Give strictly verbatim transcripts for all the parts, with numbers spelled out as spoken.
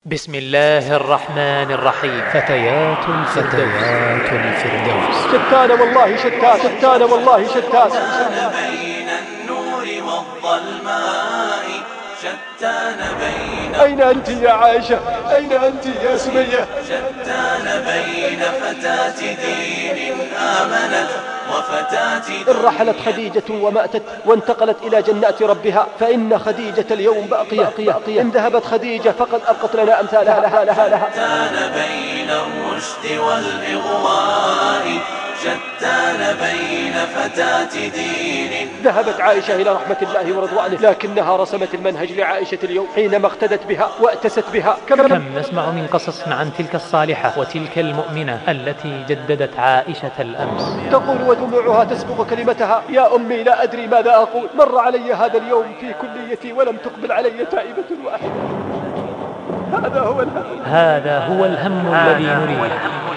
بسم الله الرحمن الرحيم. فتيات فتيات الفردوس. شتان والله شتان شتان والله شتان شتان بين النور والظلماء شتان بين أين أنت يا عائشة؟ أين أنت يا سمية؟ شتان بين فتاة دين آمنت وفتاة إن رحلت خديجة وماتت وانتقلت إلى جنات ربها فإن خديجة اليوم باقية. إن ذهبت خديجة فقد أبقت لنا أمثالها لها لها لها. شتان بين الرشد والإغواء شتان بين فتاة دين. ذهبت عائشة إلى رحمة الله ورضوانه لكنها رسمت المنهج لعائشة اليوم حينما اقتدت بها واتست بها. كم, كم نسمع من قصص عن تلك الصالحة وتلك المؤمنة التي جددت عائشة الأمس. تقول ودموعها تسبق كلمتها: يا أمي لا أدري ماذا أقول، مر علي هذا اليوم في كليتي ولم تقبل علي تائبة واحدة. هذا هو الهم هذا هو الهم الذي نريد.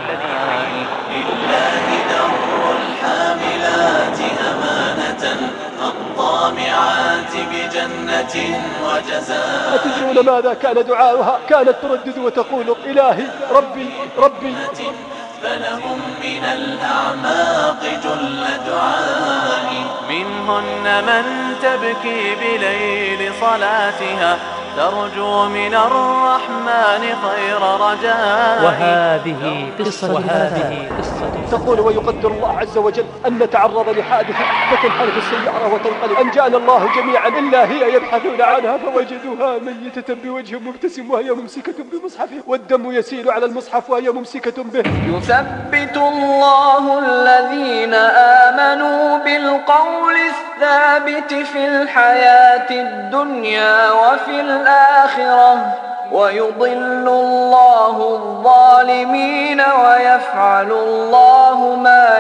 الطامعات بجنة وجزاء. أتدرون ماذا كان دعاؤها؟ كانت تردد وتقول: إلهي ربي ربي. فلهم من الأعماق جل دعاء. منهن من تبكي بليل صلاتها ترجو من الرحمن خير رجاء. وهذه قصة وهذه قصة تقول: ويقدر الله عز وجل أن نتعرض لحادث فتنحرف السيارة وتنقلب، أنجانا الله جميعا إلا هي يبحثون عنها فوجدوها ميتة بوجه مبتسم وهي ممسكة بمصحفه والدم يسيل على المصحف وهي ممسكة به. يثبت الله الذين آمنوا بالقول الثابت في الحياة الدنيا وفي الآخرة ويضل الله الظالمين ويفعل الله ما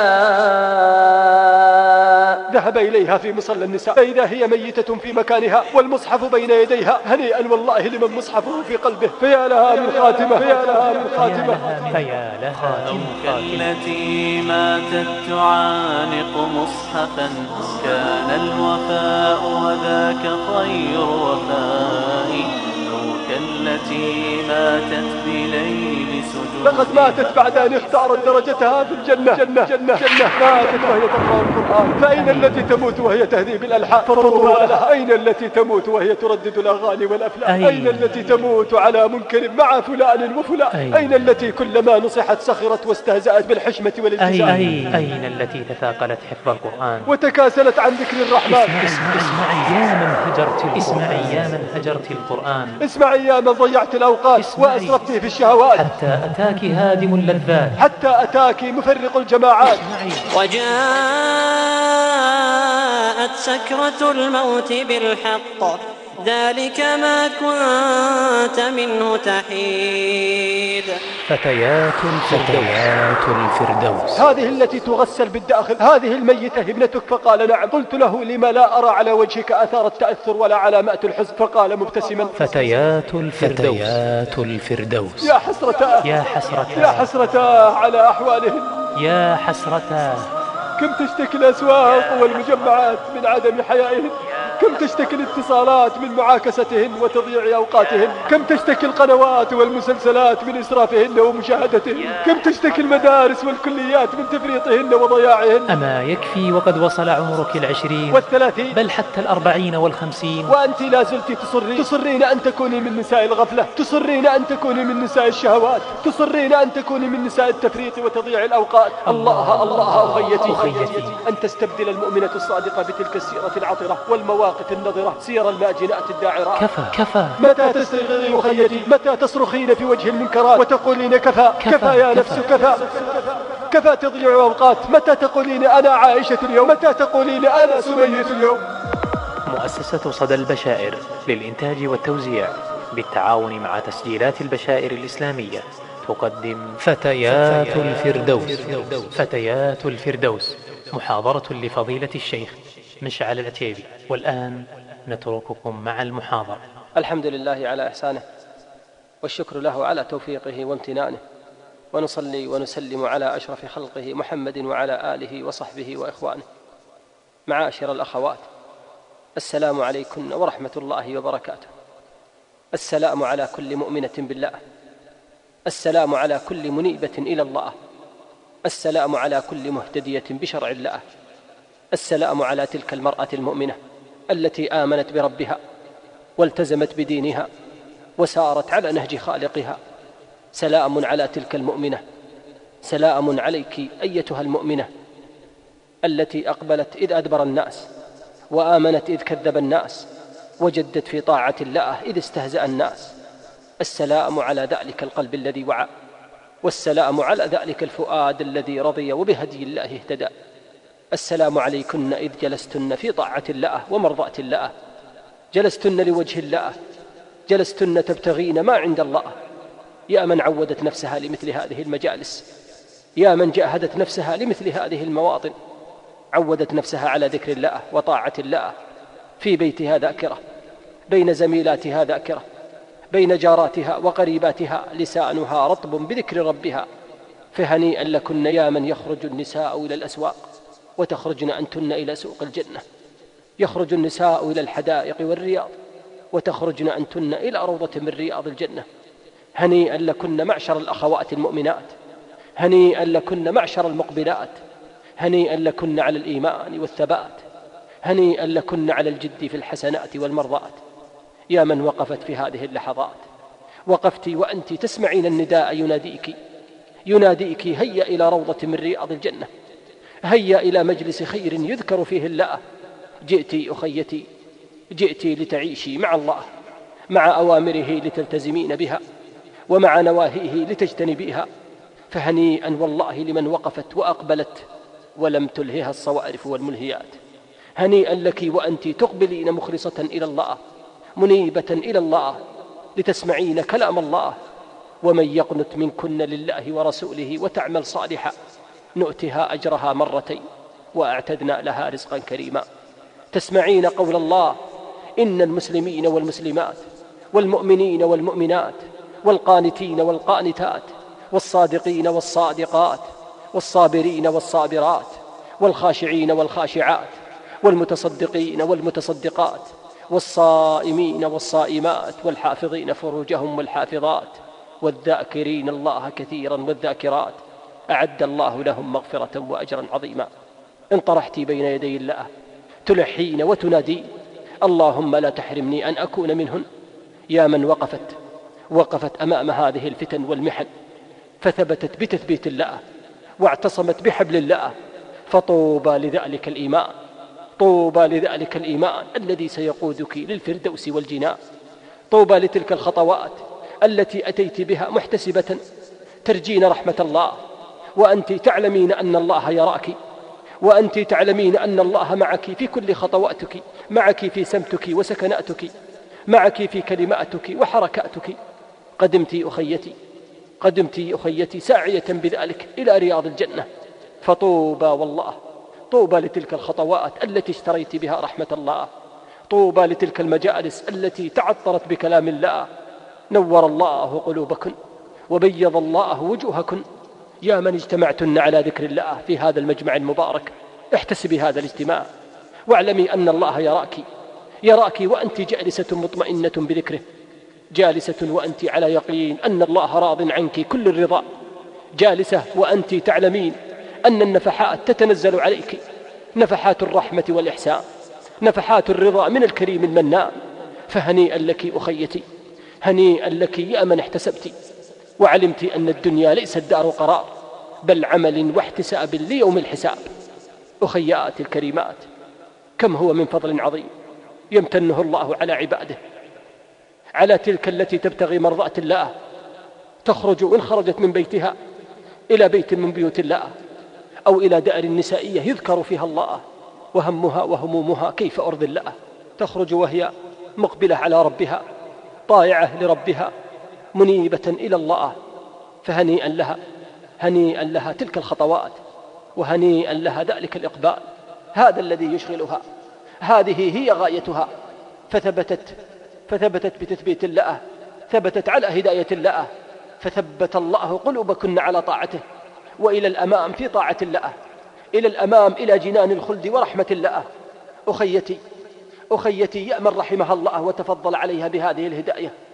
يشاء. ذهب إليها في مصلى النساء فإذا هي ميتة في مكانها والمصحف بين يديها. هنيئا والله لمن مصحفه في قلبه. فيا لها من خاتمة فيا لها من خاتمة فيا لها من خاتمة. التي ماتت تعانق مصحفا كان الوفاء وذاك خير وفاء. التي ماتت بليل سجود. لقد ماتت بعد أن اختارت درجتها في الجنة. جنة جنة جنة. ماتت وهي تقرأ القرآن. فأين التي تموت وهي تهذيب الألحان فطرها لها؟ أين التي تموت وهي تردد الأغاني والأفلام؟ أين, أين التي تموت على منكر مع فلان وفلان؟ أين, أين التي كلما نصحت سخرت واستهزأت بالحشمة والالتزام؟ أين, أين التي تثاقلت حفظ القرآن وتكاسلت عن ذكر الرحمن؟ اسمعي اسمعي يا من هجرت اسمعي يا من هجرت القرآن. اسمعي يا من ضيعت الأوقات وأسرفت في الشهوات. حتى أتاك هادم اللذات. حتى أتاك مفرق الجماعات. وجاءت سكرة الموت بالحق ذلك ما كنت منه تحيد. فتيات فتيات الفردوس. هذه التي تغسل بالداخل، هذه الميتة ابنتك؟ فقال: نعم. قلت له: لما لا أرى على وجهك آثار التأثر ولا علامات الحزن؟ فقال مبتسما: فتيات الفردوس. فتيات الفردوس. يا حسرتاه يا حسرتاه يا حسرتاه على أحوالهن. يا حسرتاه. كم تشتكي الأسواق والمجمعات من عدم حيائهن. كم تشتكي الاتصالات من معاكستهن وتضييع أوقاتهن. كم تشتكي القنوات والمسلسلات من إسرافهن ومشاهدتهن. كم تشتكي المدارس والكليات من تفريطهن وضياعهن. أما يكفي وقد وصل عمرك العشرين والثلاثين بل حتى الأربعين والخمسين وأنت لا زلت تصرين تصرين أن تكوني من نساء الغفلة، تصرين أن تكوني من نساء الشهوات، تصرين أن تكوني من نساء التفريط وتضييع الأوقات. الله الله أخيتي أن تستبدل المؤمنة الصادقة بتلك السيرة العطرة والمواقف النظرة سير الماجنات الداعرات. كفى كفى. متى تستيقظين أخيتي؟ متى تصرخين في وجه المنكرات وتقولين: كفى كفى, كفى يا نفس كفى كفى تضيع أوقات؟ متى تقولين: أنا عائشة اليوم؟ متى تقولين: أنا سمية اليوم؟ مؤسسة صدى البشائر للإنتاج والتوزيع بالتعاون مع تسجيلات البشائر الإسلامية تقدم فتيات الفردوس. فتيات الفردوس، محاضرة لفضيلة الشيخ مشعل العتيبي. والآن نترككم مع المحاضرة. الحمد لله على إحسانه والشكر له على توفيقه وامتنانه، ونصلي ونسلم على أشرف خلقه محمد وعلى آله وصحبه وإخوانه. معاشر الأخوات، السلام عليكم ورحمة الله وبركاته. السلام على كل مؤمنة بالله، السلام على كل منيبة إلى الله، السلام على كل مهتدية بشرع الله، السلام على تلك المرأة المؤمنة التي آمنت بربها والتزمت بدينها وسارت على نهج خالقها. سلام على تلك المؤمنة، سلام عليك أيتها المؤمنة التي أقبلت إذ أدبر الناس، وآمنت إذ كذب الناس، وجدت في طاعة الله إذ استهزأ الناس. السلام على ذلك القلب الذي وعى، والسلام على ذلك الفؤاد الذي رضي وبهدي الله اهتدى. السلام عليكن إذ جلستن في طاعة الله ومرضاة الله، جلستن لوجه الله، جلستن تبتغين ما عند الله. يا من عودت نفسها لمثل هذه المجالس، يا من جاهدت نفسها لمثل هذه المواطن، عودت نفسها على ذكر الله وطاعة الله، في بيتها ذاكرة، بين زميلاتها ذاكرة، بين جاراتها وقريباتها لسانها رطب بذكر ربها. فهنيئا لكن يا من يخرج النساء إلى الأسواق وتخرجن أنتن إلى سوق الجنة، يخرج النساء إلى الحدائق والرياض وتخرجن أنتن إلى روضة من رياض الجنة. هنيئا لكن معشر الأخوات المؤمنات، هنيئا لكن معشر المقبلات، هنيئا لكن على الإيمان والثبات، هنيئا لكن على الجد في الحسنات والمرضات. يا من وقفت في هذه اللحظات، وقفت وأنت تسمعين النداء يناديك، يناديك هيا إلى روضة من رياض الجنة، هيا إلى مجلس خير يذكر فيه الله. جئتي أخيتي، جئتي لتعيشي مع الله، مع أوامره لتلتزمين بها، ومع نواهيه لتجتنبيها. فهنيئا والله لمن وقفت وأقبلت ولم تلهها الصوارف والملهيات. هنيئا لك وأنت تقبلين مخلصة إلى الله، منيبة إلى الله، لتسمعين كلام الله. ومن يقنت منكن لله ورسوله وتعمل صالحا نؤتها أجرها مرتين وأعتدنا لها رزقا كريما. تسمعين قول الله: إن المسلمين والمسلمات والمؤمنين والمؤمنات والقانتين والقانتات والصادقين والصادقات والصابرين والصابرات والخاشعين والخاشعات والمتصدقين والمتصدقات والصائمين والصائمات والحافظين فروجهم والحافظات والذاكرين الله كثيرا والذاكرات أعد الله لهم مغفرة وأجرا عظيما. انطرحت بين يدي الله تلحين وتنادين: اللهم لا تحرمني أن أكون منهن. يا من وقفت وقفت أمام هذه الفتن والمحن فثبتت بتثبيت الله واعتصمت بحبل الله، فطوبى لذلك الإيمان، طوبى لذلك الإيمان الذي سيقودك للفردوس والجنان. طوبى لتلك الخطوات التي أتيت بها محتسبة ترجين رحمة الله، وأنت تعلمين أن الله يراك، وأنت تعلمين أن الله معك في كل خطواتك، معك في سمتك وسكناتك، معك في كلماتك وحركاتك. قدمت أخيتي، قدمت أخيتي ساعية بذلك إلى رياض الجنة. فطوبى والله، طوبى لتلك الخطوات التي اشتريت بها رحمة الله، طوبى لتلك المجالس التي تعطرت بكلام الله. نور الله قلوبكن وبيض الله وجوهكن. يا من اجتمعتن على ذكر الله في هذا المجمع المبارك، احتسبي هذا الاجتماع واعلمي أن الله يراك، يراك وأنت جالسة مطمئنة بذكره، جالسة وأنت على يقين أن الله راض عنك كل الرضا، جالسة وأنت تعلمين أن النفحات تتنزل عليك، نفحات الرحمة والإحسان، نفحات الرضا من الكريم المنان. فهنيئا لك أخيتي، هنيئا لك يا من احتسبت وعلمت أن الدنيا ليست دار قرار بل عمل واحتساب ليوم الحساب. أخياتي الكريمات، كم هو من فضل عظيم يمتنه الله على عباده، على تلك التي تبتغي مرضاة الله، تخرج إن خرجت من بيتها إلى بيت من بيوت الله أو إلى دار نسائية يذكر فيها الله، وهمها وهمومها كيف أرضي الله. تخرج وهي مقبلة على ربها، طائعة لربها، منيبة إلى الله. فهنيئا لها، هنيئا لها تلك الخطوات، وهنيئا لها ذلك الإقبال. هذا الذي يشغلها، هذه هي غايتها. فثبتت فثبتت بتثبيت الله، ثبتت على هداية الله، فثبت الله قلوبكن على طاعته، وإلى الأمام في طاعة الله، إلى الأمام إلى جنان الخلد ورحمة الله. أخيتي، أخيتي يا من رحمها الله وتفضل عليها بهذه الهداية،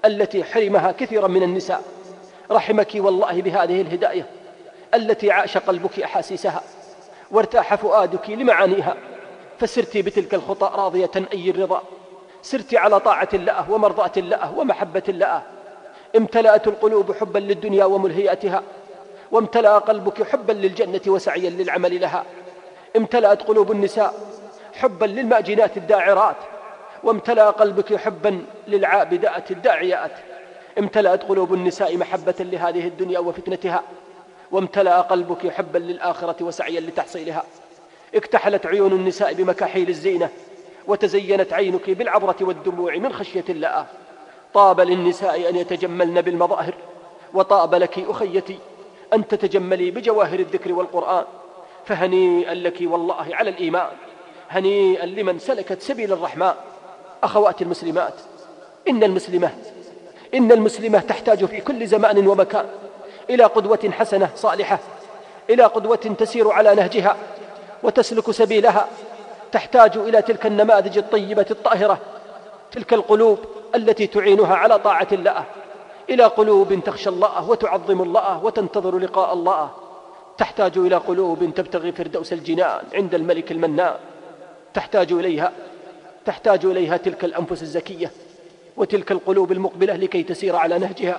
التي حرمها كثيرا من النساء، رحمك والله بهذه الهداية التي عاش قلبك أحاسيسها وارتاح فؤادك لمعانيها، فسرت بتلك الخطى راضية أي الرضا، سرت على طاعة الله ومرضاة الله ومحبة الله. امتلأت القلوب حبا للدنيا وملهياتها، وامتلأ قلبك حبا للجنة وسعيا للعمل لها. امتلأت قلوب النساء حبا للماجنات الداعرات، وامتلأ قلبك حبا للعابدات الداعيات. امتلأت قلوب النساء محبة لهذه الدنيا وفتنتها، وامتلأ قلبك حبا للآخرة وسعيا لتحصيلها. اكتحلت عيون النساء بمكاحيل الزينة، وتزينت عينك بالعبرة والدموع من خشية الله. طاب للنساء أن يتجملن بالمظاهر، وطاب لك أخيتي أن تتجملي بجواهر الذكر والقرآن. فهنيئا لك والله على الإيمان، هنيئا لمن سلكت سبيل الرحمن. أخواتي المسلمات، إن المسلمة إن المسلمة تحتاج في كل زمان ومكان إلى قدوة حسنة صالحة، إلى قدوة تسير على نهجها وتسلك سبيلها. تحتاج إلى تلك النماذج الطيبة الطاهرة، تلك القلوب التي تعينها على طاعة الله، إلى قلوب تخشى الله وتعظم الله وتنتظر لقاء الله. تحتاج إلى قلوب تبتغي فردوس الجنان عند الملك المنان. تحتاج إليها تحتاج إليها تلك الأنفس الزكية وتلك القلوب المقبلة لكي تسير على نهجها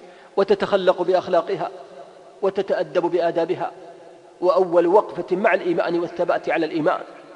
وتتخلق بأخلاقها وتتأدب بآدابها. وأول وقفة مع الإيمان والثبات على الإيمان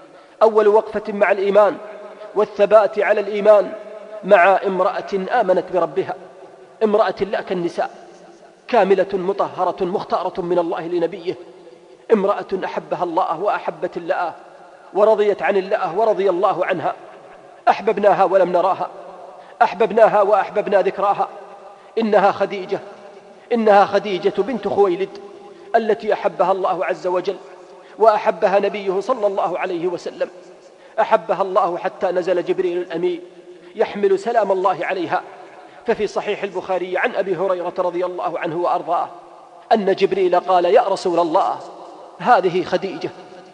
أول وقفة مع الإيمان والثبات على الإيمان مع امرأة آمنت بربها، امرأة لا كالنساء، كاملة مطهرة مختارة من الله لنبيه، امرأة أحبها الله وأحبت الله ورضيت عن الله ورضي الله عنها. أحببناها ولم نراها، أحببناها وأحببنا ذكراها. إنها خديجة إنها خديجة بنت خويلد التي أحبها الله عز وجل وأحبها نبيه صلى الله عليه وسلم. أحبها الله حتى نزل جبريل الأمين يحمل سلام الله عليها. ففي صحيح البخاري عن أبي هريرة رضي الله عنه وأرضاه أن جبريل قال: يا رسول الله، هذه خديجة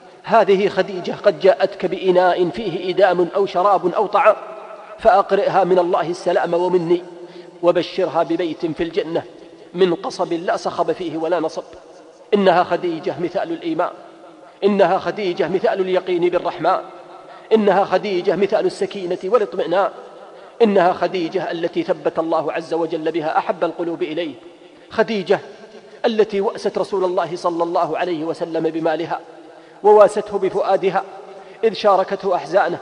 هذه خديجة قد جاءتك بإناء فيه إدام أو شراب أو طعام، فأقرئها من الله السلام ومني، وبشرها ببيت في الجنة من قصب لا صخب فيه ولا نصب. إنها خديجة مثال الإيمان، إنها خديجة مثال اليقين بالرحمن، إنها خديجة مثال السكينة والاطمئنان، إنها خديجة التي ثبت الله عز وجل بها أحب القلوب إليه، خديجة التي وأست رسول الله صلى الله عليه وسلم بمالها وواسته بفؤادها إذ شاركته أحزانه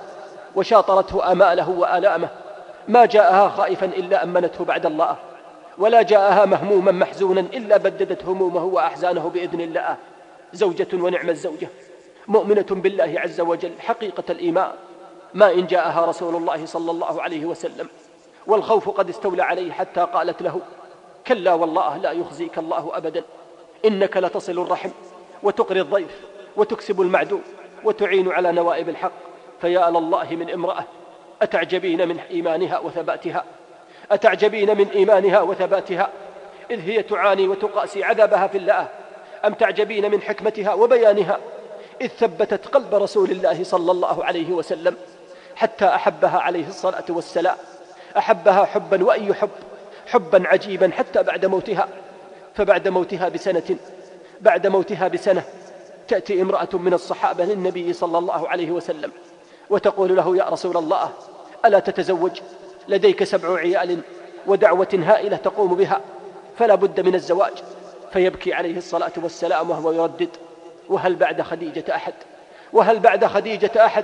وشاطرته آماله وآلامه. ما جاءها خائفا إلا أمنته بعد الله، ولا جاءها مهموما محزونا إلا بددت همومه وأحزانه بإذن الله. زوجة ونعم الزوجة، مؤمنة بالله عز وجل حقيقة الإيمان. ما إن جاءها رسول الله صلى الله عليه وسلم والخوف قد استولى عليه حتى قالت له: كلا والله لا يخزيك الله أبدا، إنك لتصل الرحم وتقري الضيف وتكسب المعدوم وتعين على نوائب الحق. فيا لله من امرأة أتعجبين من إيمانها وثباتها أتعجبين من إيمانها وثباتها إذ هي تعاني وتقاسي عذابها في الله، أم تعجبين من حكمتها وبيانها إذ ثبتت قلب رسول الله صلى الله عليه وسلم حتى أحبها عليه الصلاة والسلام. أحبها حبا وأي حب، حبا عجيبا حتى بعد موتها. فبعد موتها بسنة بعد موتها بسنة تأتي امرأة من الصحابة للنبي صلى الله عليه وسلم وتقول له: يا رسول الله، ألا تتزوج؟ لديك سبع عيال ودعوة هائلة تقوم بها، فلا بد من الزواج. فيبكي عليه الصلاة والسلام وهو يردد: وهل بعد خديجة أحد وهل بعد خديجة أحد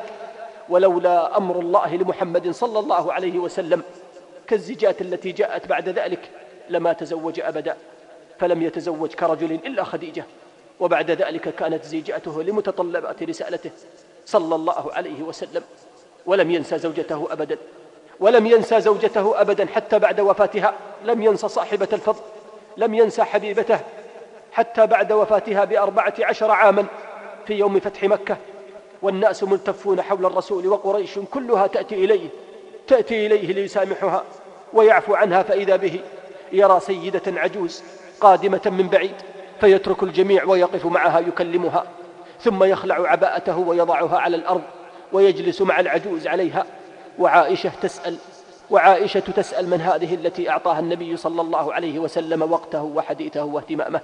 ولولا أمر الله لمحمد صلى الله عليه وسلم كالزجاة التي جاءت بعد ذلك لما تزوج أبدا. فلم يتزوج كرجل إلا خديجة، وبعد ذلك كانت زيجاته لمتطلبات رسالته صلى الله عليه وسلم. ولم ينسى زوجته أبدا ولم ينسى زوجته أبدا حتى بعد وفاتها. لم ينسى صاحبة الفضل، لم ينسى حبيبته حتى بعد وفاتها بأربعة عشر عاما في يوم فتح مكة، والناس ملتفون حول الرسول وقريش كلها تأتي إليه تأتي إليه ليسامحها ويعفو عنها، فإذا به يرى سيدة عجوز قادمة من بعيد فيترك الجميع ويقف معها يكلمها، ثم يخلع عباءته ويضعها على الأرض ويجلس مع العجوز عليها. وعائشة تسأل وعائشة تسأل من هذه التي أعطاها النبي صلى الله عليه وسلم وقته وحديثه واهتمامه،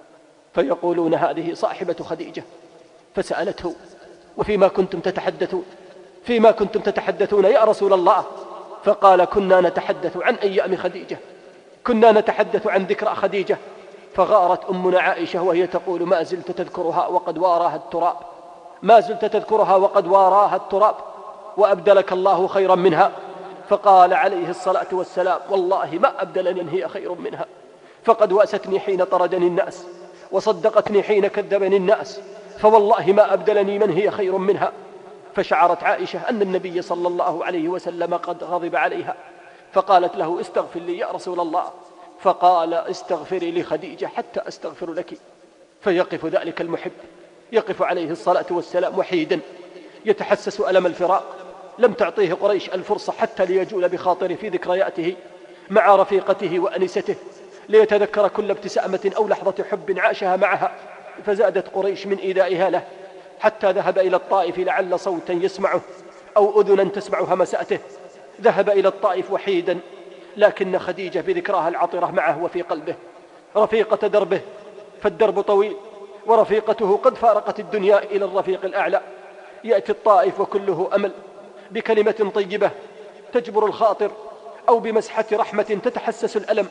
فيقولون هذه صاحبة خديجة. فسألته: وفيما كنتم تتحدثون فيما كنتم تتحدثون يا رسول الله؟ فقال: كنا نتحدث عن أيام خديجة، كنا نتحدث عن ذكرى خديجة. فغارت أمنا عائشة وهي تقول: ما زلت تذكرها وقد واراها التراب، ما زلت تذكرها وقد واراها التراب، وأبدلك الله خيرا منها. فقال عليه الصلاة والسلام: والله ما أبدلني هي خير منها، فقد وأستني حين طردني الناس، وصدقتني حين كذبني الناس، فوالله ما أبدلني من هي خير منها. فشعرت عائشة أن النبي صلى الله عليه وسلم قد غضب عليها، فقالت له: استغفر لي يا رسول الله. فقال: استغفري لخديجة حتى أستغفر لك. فيقف ذلك المحب، يقف عليه الصلاة والسلام وحيدا يتحسس ألم الفراق. لم تعطيه قريش الفرصة حتى ليجول بخاطره في ذكرياته مع رفيقته وأنسته، ليتذكر كل ابتسامة أو لحظة حب عاشها معها. فزادت قريش من إيذائها له حتى ذهب إلى الطائف لعل صوتا يسمعه أو أذنا تسمع همساته. ذهب إلى الطائف وحيدا، لكن خديجة بذكراها العطرة معه وفي قلبه، رفيقة دربه، فالدرب طويل ورفيقته قد فارقت الدنيا إلى الرفيق الأعلى. يأتي الطائف وكله أمل، بكلمة طيبة تجبر الخاطر أو بمسحة رحمة تتحسس الألم،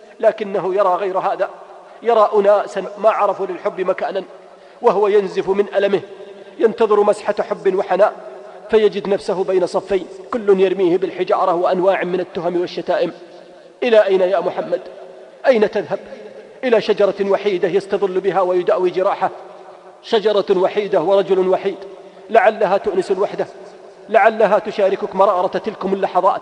لكنه يرى غير هذا، يرى أناسا ما عرفوا للحب مكانا، وهو ينزف من ألمه ينتظر مسحة حب وحناء، فيجد نفسه بين صفين كل يرميه بالحجارة وأنواع من التهم والشتائم. إلى أين يا محمد؟ أين تذهب؟ إلى شجرة وحيدة يستظل بها ويداوي جراحه، شجرة وحيدة ورجل وحيد، لعلها تؤنس الوحدة، لعلها تشاركك مرارة تلكم اللحظات.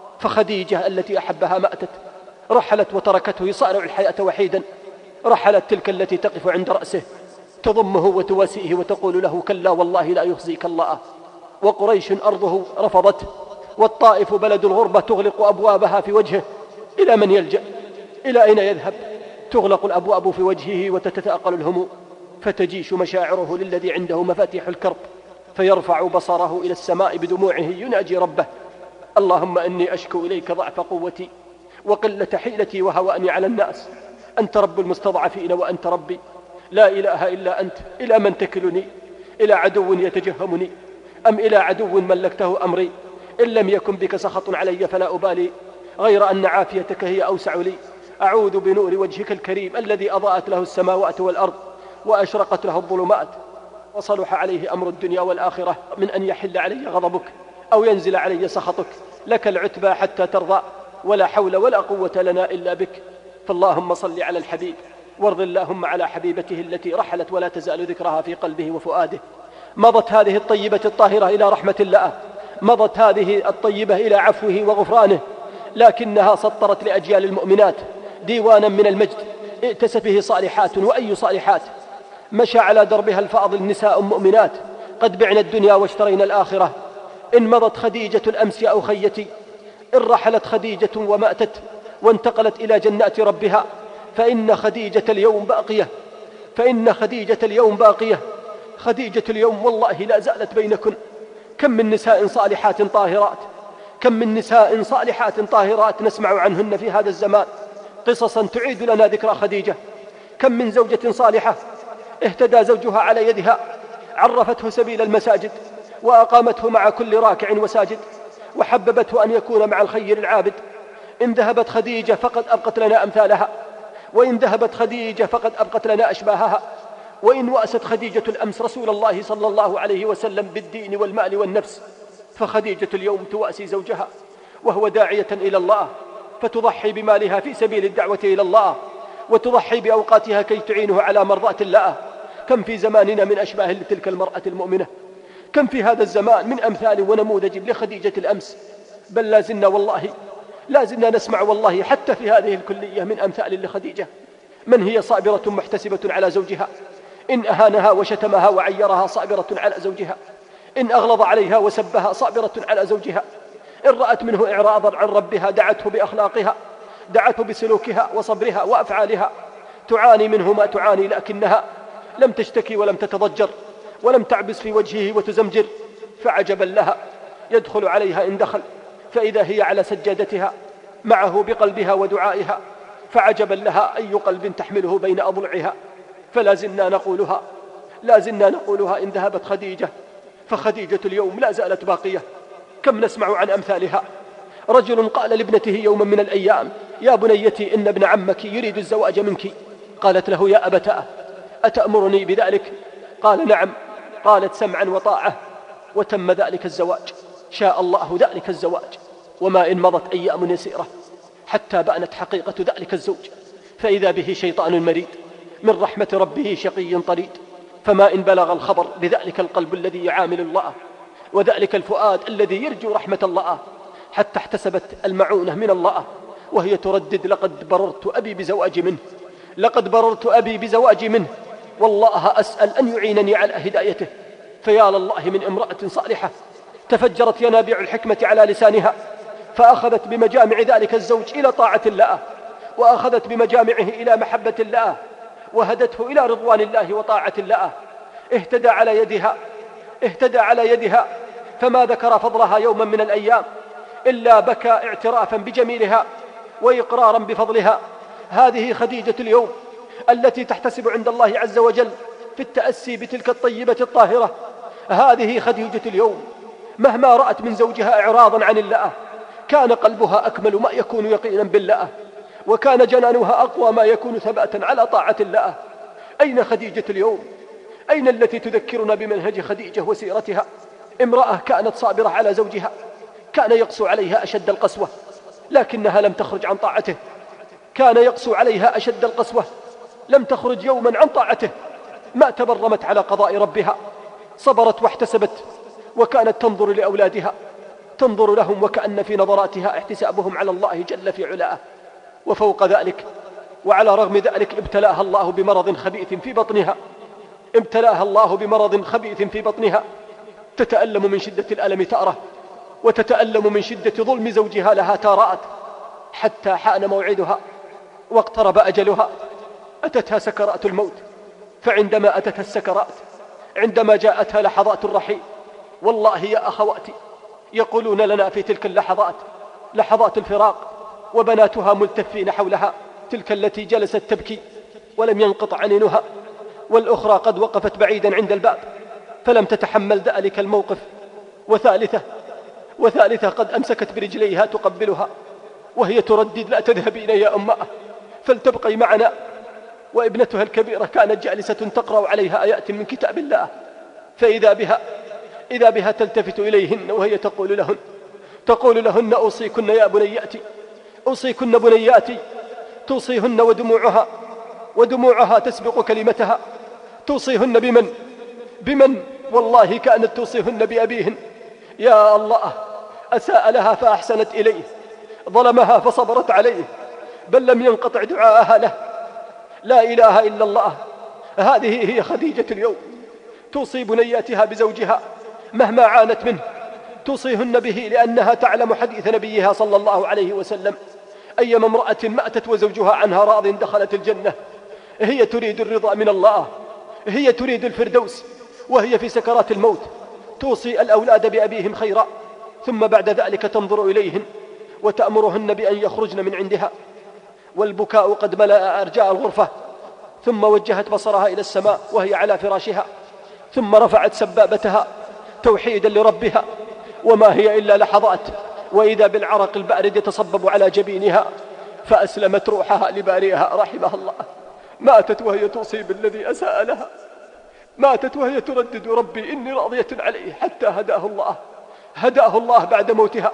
فخديجة التي أحبها ماتت، رحلت وتركته يصارع الحياة وحيدا. رحلت تلك التي تقف عند رأسه تضمه وتواسيه وتقول له: كلا والله لا يخزيك الله. وقريش أرضه رفضته، والطائف بلد الغربة تغلق أبوابها في وجهه. إلى من يلجأ؟ إلى أين يذهب؟ تغلق الأبواب في وجهه وتتثاقل الهموم، فتجيش مشاعره للذي عنده مفاتيح الكرب، فيرفع بصره إلى السماء بدموعه يناجي ربه: اللهم إني أشكو إليك ضعف قوتي وقلة حيلتي وهواني على الناس، أنت رب المستضعفين وأنت ربي، لا إله إلا أنت. إلى من تكلني؟ إلى عدو يتجهمني أم إلى عدو ملكته أمري؟ إن لم يكن بك سخط علي فلا أبالي، غير أن عافيتك هي أوسع لي. أعوذ بنور وجهك الكريم الذي أضاءت له السماوات والأرض وأشرقت له الظلمات وصلح عليه أمر الدنيا والآخرة، من أن يحل علي غضبك أو ينزل علي سخطك. لك العتبى حتى ترضى، ولا حول ولا قوة لنا إلا بك. فاللهم صل على الحبيب، وارض اللهم على حبيبته التي رحلت ولا تزال ذكرها في قلبه وفؤاده. مضت هذه الطيبة الطاهرة إلى رحمة الله، مضت هذه الطيبة إلى عفوه وغفرانه، لكنها سطرت لأجيال المؤمنات ديوانا من المجد ائتس به صالحات. وأي صالحات؟ مشى على دربها الفاضل نساء مؤمنات قد بعنا الدنيا واشترينا الآخرة. إن مضت خديجة الأمس يا أخيتي، إن رحلت خديجة وماتت وانتقلت إلى جنات ربها، فإن خديجة اليوم باقية، فإن خديجة اليوم باقية. خديجة اليوم والله لا زالت بينكن. كم من نساء صالحات طاهرات، كم من نساء صالحات طاهرات نسمع عنهن في هذا الزمان قصصا تعيد لنا ذكرى خديجة. كم من زوجة صالحة اهتدى زوجها على يدها، عرفته سبيل المساجد وأقامته مع كل راكع وساجد، وحببته أن يكون مع الخير العابد. إن ذهبت خديجة فقد أبقت لنا أمثالها، وإن ذهبت خديجة فقد أبقت لنا أشباهها. وإن وأست خديجة الأمس رسول الله صلى الله عليه وسلم بالدين والمال والنفس، فخديجة اليوم تواسي زوجها وهو داعية إلى الله، فتضحي بمالها في سبيل الدعوة إلى الله، وتضحي بأوقاتها كي تعينه على مرضاة الله. كم في زماننا من أشباه لتلك المرأة المؤمنة، كم في هذا الزمان من أمثال ونموذج لخديجة الأمس. بل لازلنا والله لازلنا نسمع والله حتى في هذه الكلية من أمثال لخديجة. من هي صابرة محتسبة على زوجها، إن أهانها وشتمها وعيرها صابرة على زوجها، إن أغلظ عليها وسبها صابرة على زوجها، إن رأت منه إعراضا عن ربها دعته بأخلاقها، دعته بسلوكها وصبرها وأفعالها. تعاني منه ما تعاني، لكنها لم تشتكي ولم تتضجر ولم تعبس في وجهه وتزمجر. فعجبا لها، يدخل عليها إن دخل فإذا هي على سجادتها معه بقلبها ودعائها، فعجبا لها أي قلب تحمله بين أضلعها. فلا زلنا نقولها لا زلنا نقولها إن ذهبت خديجة فخديجة اليوم لا زالت باقية. كم نسمع عن أمثالها. رجل قال لابنته يوما من الأيام: يا بنيتي إن ابن عمك يريد الزواج منك. قالت له: يا أبتاه أتأمرني بذلك؟ قال: نعم. قالت: سمعا وطاعة. وتم ذلك الزواج، شاء الله ذلك الزواج. وما إن مضت أيام يسيرة حتى بانت حقيقة ذلك الزوج، فإذا به شيطان مريد من رحمة ربه شقي طريد. فما إن بلغ الخبر بذلك القلب الذي يعامل الله وذلك الفؤاد الذي يرجو رحمة الله، حتى احتسبت المعونة من الله وهي تردد: لقد بررت أبي بزواج منه، لقد بررت أبي بزواج منه، والله أسأل أن يعينني على هدايته. فيا لله من امرأة صالحة تفجرت ينابيع الحكمة على لسانها، فأخذت بمجامع ذلك الزوج إلى طاعة الله، وأخذت بمجامعه إلى محبة الله، وهدته إلى رضوان الله وطاعة الله. اهتدى على يدها اهتدى على يدها فما ذكر فضلها يوما من الأيام إلا بكى اعترافا بجميلها وإقرارا بفضلها. هذه خديجة اليوم التي تحتسب عند الله عز وجل في التأسي بتلك الطيبة الطاهرة. هذه خديجة اليوم مهما رأت من زوجها إعراضا عن الله كان قلبها أكمل ما يكون يقينا بالله، وكان جنانها أقوى ما يكون ثباتا على طاعة الله. أين خديجة اليوم؟ أين التي تذكرنا بمنهج خديجة وسيرتها؟ امرأة كانت صابرة على زوجها، كان يقسو عليها أشد القسوة لكنها لم تخرج عن طاعته، كان يقسو عليها أشد القسوة لم تخرج يوما عن طاعته، ما تبرمت على قضاء ربها، صبرت واحتسبت، وكانت تنظر لأولادها، تنظر لهم وكأن في نظراتها احتسابهم على الله جل في علاه. وفوق ذلك وعلى رغم ذلك ابتلاها الله بمرض خبيث في بطنها، ابتلاها الله بمرض خبيث في بطنها، تتألم من شدة الألم تارة، وتتألم من شدة ظلم زوجها لها تارات، حتى حان موعدها واقترب أجلها، أتتها سكرات الموت. فعندما أتتها السكرات، عندما جاءتها لحظات الرحيل، والله يا أخواتي يقولون لنا في تلك اللحظات لحظات الفراق وبناتها ملتفين حولها، تلك التي جلست تبكي ولم ينقطع عنينها، والأخرى قد وقفت بعيدا عند الباب فلم تتحمل ذلك الموقف، وثالثة وثالثة قد أمسكت برجليها تقبلها وهي تردد: لا تذهبين يا أمه فلتبقي معنا. وابنتها الكبيرة كانت جالسة تقرأ عليها آيات من كتاب الله، فإذا بها إذا بها تلتفت إليهن وهي تقول لهن تقول لهن: أوصيكن يا بنياتي، أوصيكن بنياتي. توصيهن ودموعها ودموعها تسبق كلمتها. توصيهن بمن بمن والله كانت توصيهن بأبيهن. يا الله، أساء لها فأحسنت إليه، ظلمها فصبرت عليه، بل لم ينقطع دعاءها له. لا إله إلا الله. هذه هي خديجة اليوم، توصي بنياتها بزوجها مهما عانت منه، توصيهن به لأنها تعلم حديث نبيها صلى الله عليه وسلم: أيما امرأة ماتت وزوجها عنها راض دخلت الجنة. هي تريد الرضا من الله، هي تريد الفردوس، وهي في سكرات الموت توصي الأولاد بأبيهم خيرا، ثم بعد ذلك تنظر إليهن وتأمرهن بأن يخرجن من عندها، والبكاء قد ملأ أرجاء الغرفة. ثم وجهت بصرها إلى السماء وهي على فراشها، ثم رفعت سبابتها توحيدا لربها، وما هي إلا لحظات وإذا بالعرق البارد يتصبب على جبينها، فأسلمت روحها لبارئها رحمها الله. ماتت وهي توصي بالذي أساء لها، ماتت وهي تردد: ربي إني راضية عليه، حتى هداه الله هداه الله بعد موتها،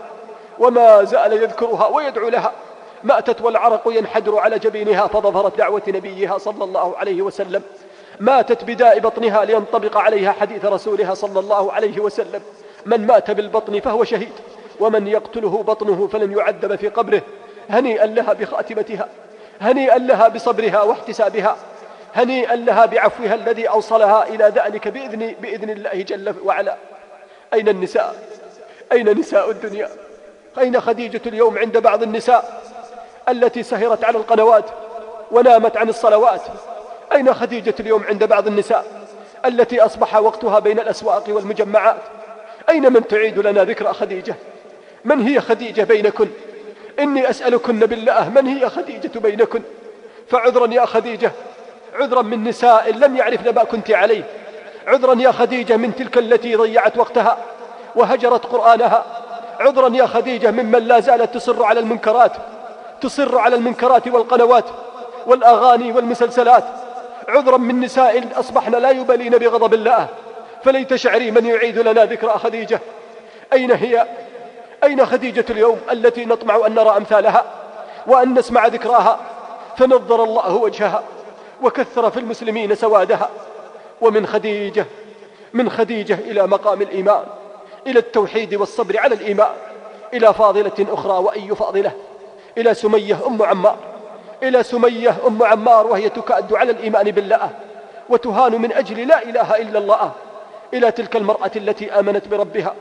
وما زال يذكرها ويدعو لها. ماتت والعرق ينحدر على جبينها، فظفرت دعوة نبيها صلى الله عليه وسلم. ماتت بداء بطنها لينطبق عليها حديث رسولها صلى الله عليه وسلم: من مات بالبطن فهو شهيد، ومن يقتله بطنه فلن يعذب في قبره. هنيئا لها بخاتمتها، هنيئا لها بصبرها واحتسابها، هنيئا لها بعفوها الذي أوصلها إلى ذلك بإذن, بإذن الله جل وعلا. أين النساء؟ أين نساء الدنيا؟ أين خديجة اليوم عند بعض النساء التي سهرت على القنوات ونامت عن الصلوات؟ أين خديجة اليوم عند بعض النساء التي أصبح وقتها بين الأسواق والمجمعات؟ أين من تعيد لنا ذكرى خديجة؟ من هي خديجة بينكن؟ إني أسألكن بالله من هي خديجة بينكن؟ فعذرا يا خديجة، عذرا من نساء لم يعرفن ما كنت عليه، عذرا يا خديجة من تلك التي ضيعت وقتها وهجرت قرآنها، عذرا يا خديجة ممن لا زالت تصر على المنكرات، تصر على المنكرات والقنوات والأغاني والمسلسلات، عذرا من نساء أصبحن لا يبالين بغضب الله. فليت شعري من يعيد لنا ذكرى خديجة. أين هي؟ أين خديجة اليوم التي نطمع أن نرى أمثالها وأن نسمع ذكراها؟ فنظر الله وجهها وكثر في المسلمين سوادها. ومن خديجة من خديجة إلى مقام الإيمان، إلى التوحيد والصبر على الإيمان، إلى فاضلة أخرى وأي فاضلة، إلى سمية أم عمار، إلى سمية أم عمار وهي تكاد على الإيمان بالله وتهان من أجل لا إله إلا الله، إلى تلك المرأة التي آمنت بربها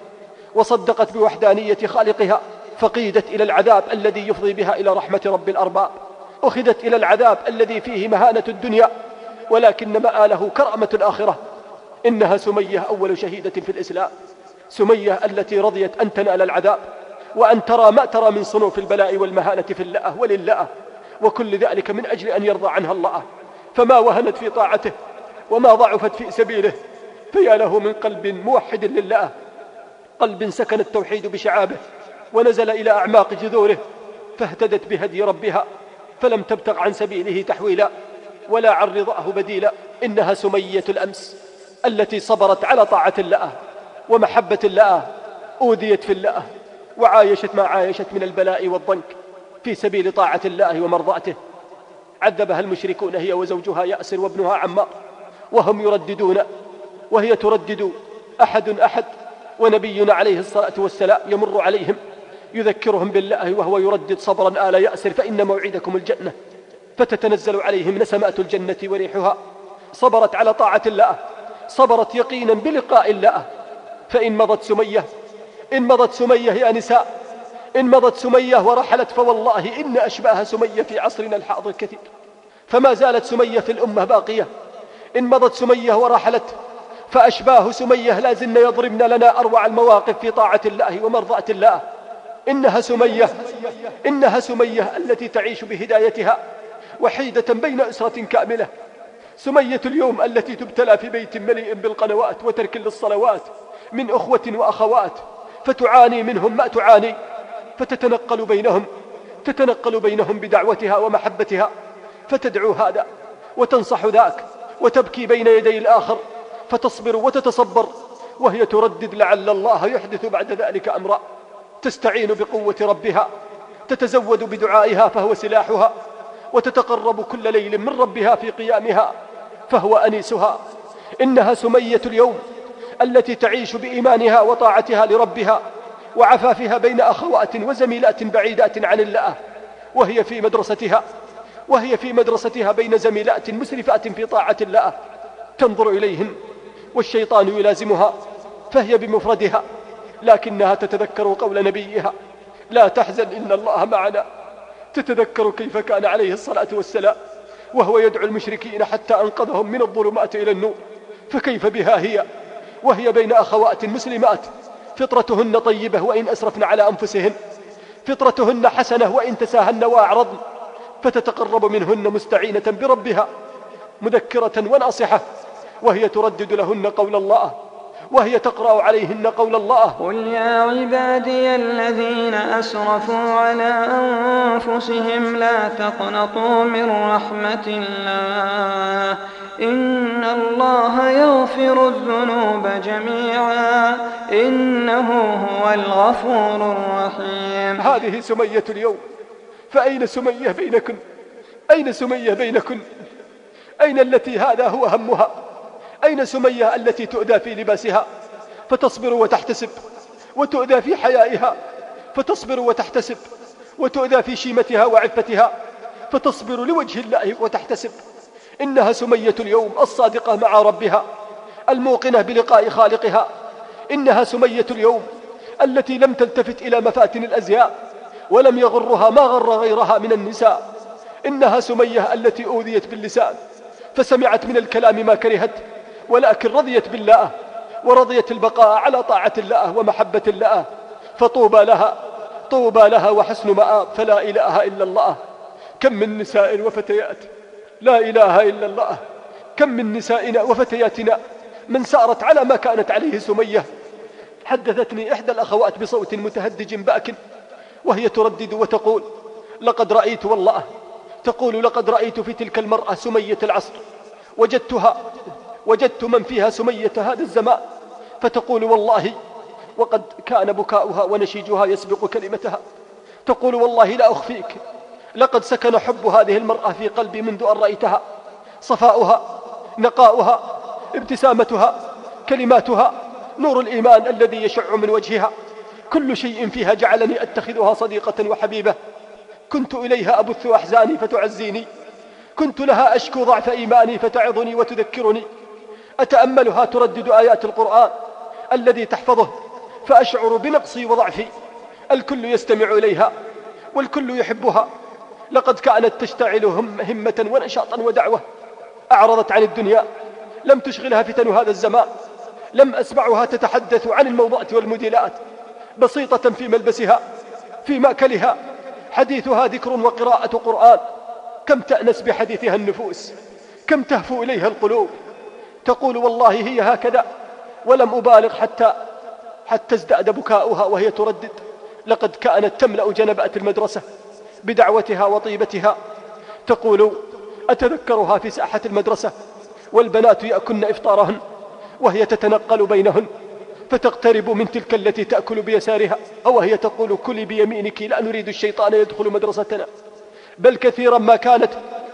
وصدقت بوحدانية خالقها، فقيدت إلى العذاب الذي يفضي بها إلى رحمة رب الأرباب، أخذت إلى العذاب الذي فيه مهانة الدنيا ولكن مآله كرامة الآخرة. إنها سمية أول شهيدة في الإسلام، سمية التي رضيت أن تنال العذاب وأن ترى ما ترى من صنوف البلاء والمهانة في الله ولله، وكل ذلك من أجل أن يرضى عنها الله، فما وهنت في طاعته وما ضعفت في سبيله. فيا له من قلب موحد لله، قلب سكن التوحيد بشعابه ونزل إلى أعماق جذوره، فاهتدت بهدي ربها فلم تبتغ عن سبيله تحويلا ولا عن رضاه بديلا. إنها سمية الأمس التي صبرت على طاعة الله ومحبة الله، أوذيت في الله وعايشت ما عايشت من البلاء والضنك في سبيل طاعة الله ومرضاته. عذبها المشركون هي وزوجها ياسر وابنها عمار وهم يرددون وهي تردد أحد أحد، ونبينا عليه الصلاة والسلام يمر عليهم يذكرهم بالله وهو يردد صبرا آل ياسر فإن موعدكم الجنة، فتتنزل عليهم نسمات الجنة وريحها. صبرت على طاعة الله، صبرت يقينا بلقاء الله. فإن مضت سمية إن مضت سمية يا نساء، إن مضت سمية ورحلت فوالله إن أشباه سمية في عصرنا الحاضر كثير، فما زالت سمية في الأمة باقية. إن مضت سمية ورحلت فأشباه سمية لا زلن يضربن لنا أروع المواقف في طاعة الله ومرضاة الله. إنها سمية إنها سمية التي تعيش بهدايتها وحيدة بين أسرة كاملة. سمية اليوم التي تبتلى في بيت مليء بالقنوات وترك للصلوات من أخوة وأخوات، فتعاني منهم ما تعاني، فتتنقل بينهم تتنقل بينهم بدعوتها ومحبتها، فتدعو هذا وتنصح ذاك وتبكي بين يدي الآخر، فتصبر وتتصبر وهي تردد لعل الله يحدث بعد ذلك أمرا. تستعين بقوة ربها، تتزود بدعائها فهو سلاحها، وتتقرب كل ليل من ربها في قيامها فهو أنيسها. إنها سمية اليوم التي تعيش بإيمانها وطاعتها لربها وعفافها بين أخوات وزميلات بعيدات عن الله، وهي في مدرستها وهي في مدرستها بين زميلات مسرفات في طاعة الله، تنظر إليهم والشيطان يلازمها فهي بمفردها، لكنها تتذكر قول نبيها لا تحزن إن الله معنا. تتذكر كيف كان عليه الصلاة والسلام وهو يدعو المشركين حتى أنقذهم من الظلمات إلى النور، فكيف بها هي وهي بين أخوات مسلمات فطرتهن طيبة وإن أسرفن على أنفسهن، فطرتهن حسنة وإن تساهن وأعرضن، فتتقرب منهن مستعينة بربها مذكرة وناصحة، وهي تردد لهن قول الله وهي تقرأ عليهن قول الله قل يا عبادي الذين أسرفوا على أنفسهم لا تقنطوا من رحمة الله إن الله يغفر الذنوب جميعا إنه هو الغفور الرحيم. هذه سمية اليوم، فأين سمية بينكن؟ أين سمية بينكن؟ أين التي هذا هو همها؟ أين سمية التي تؤذى في لباسها فتصبر وتحتسب، وتؤذى في حيائها فتصبر وتحتسب، وتؤذى في شيمتها وعفتها فتصبر لوجه الله وتحتسب؟ إنها سمية اليوم الصادقة مع ربها الموقنة بلقاء خالقها. إنها سمية اليوم التي لم تلتفت إلى مفاتن الأزياء ولم يغرها ما غر غيرها من النساء. إنها سمية التي أوذيت باللسان فسمعت من الكلام ما كرهت، ولكن رضيت بالله ورضيت البقاء على طاعة الله ومحبة الله، فطوبى لها طوبى لها وحسن مآب، فلا إله إلا الله. كم من نساء وفتيات لا إله إلا الله، كم من نسائنا وفتياتنا من سارت على ما كانت عليه سمية. حدثتني إحدى الأخوات بصوت متهدج باك وهي تردد وتقول لقد رأيت والله، تقول لقد رأيت في تلك المرأة سمية العصر، وجدتها وجدت من فيها سمية هذا الزمان. فتقول والله وقد كان بكاؤها ونشيجها يسبق كلمتها. تقول والله لا أخفيك، لقد سكن حب هذه المرأة في قلبي منذ أن رأيتها. صفاؤها، نقاؤها، ابتسامتها، كلماتها، نور الإيمان الذي يشع من وجهها، كل شيء فيها جعلني أتخذها صديقة وحبيبة. كنت إليها أبث أحزاني فتعزيني، كنت لها أشكو ضعف إيماني فتعظني وتذكرني. أتأملها تردد آيات القرآن الذي تحفظه فأشعر بنقصي وضعفي. الكل يستمع إليها والكل يحبها. لقد كانت تشتعل هم همة ونشاطا ودعوة. أعرضت عن الدنيا، لم تشغلها فتن هذا الزمان. لم أسمعها تتحدث عن الموضوعة والمديلات. بسيطة في ملبسها، في مأكلها، حديثها ذكر وقراءة قرآن. كم تأنس بحديثها النفوس، كم تهفو إليها القلوب. تقول والله هي هكذا، ولم أبالغ حتى حتى ازداد بكاؤها وهي تردد لقد كانت تملأ جنبات المدرسة بدعوتها وطيبتها. تقول أتذكرها في ساحة المدرسة والبنات يأكلن إفطارهن وهي تتنقل بينهن، فتقترب من تلك التي تأكل بيسارها، أو هي تقول كلي بيمينك لا نريد الشيطان يدخل مدرستنا. بل كثيرا ما كانت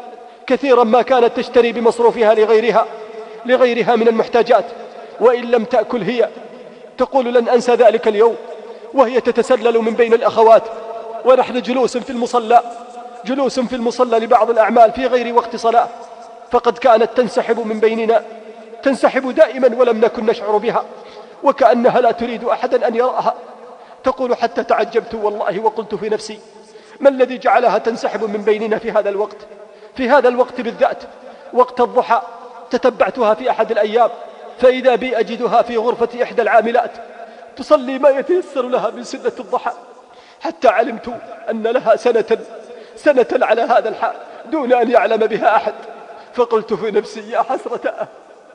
كثيرا ما كانت تشتري بمصروفها لغيرها لغيرها من المحتاجات، وإن لم تأكل هي. تقول لن أنسى ذلك اليوم وهي تتسلل من بين الأخوات ونحن جلوس في المصلى جلوس في المصلى لبعض الأعمال في غير وقت صلاة، فقد كانت تنسحب من بيننا، تنسحب دائما ولم نكن نشعر بها، وكأنها لا تريد أحدا أن يراها. تقول حتى تعجبت والله وقلت في نفسي ما الذي جعلها تنسحب من بيننا في هذا الوقت في هذا الوقت بالذات وقت الضحى. تتبعتها في أحد الأيام فإذا بي أجدها في غرفة إحدى العاملات تصلي ما يتيسر لها من سنة الضحى، حتى علمت أن لها سنة سنة على هذا الحال دون أن يعلم بها أحد. فقلت في نفسي يا حسرتها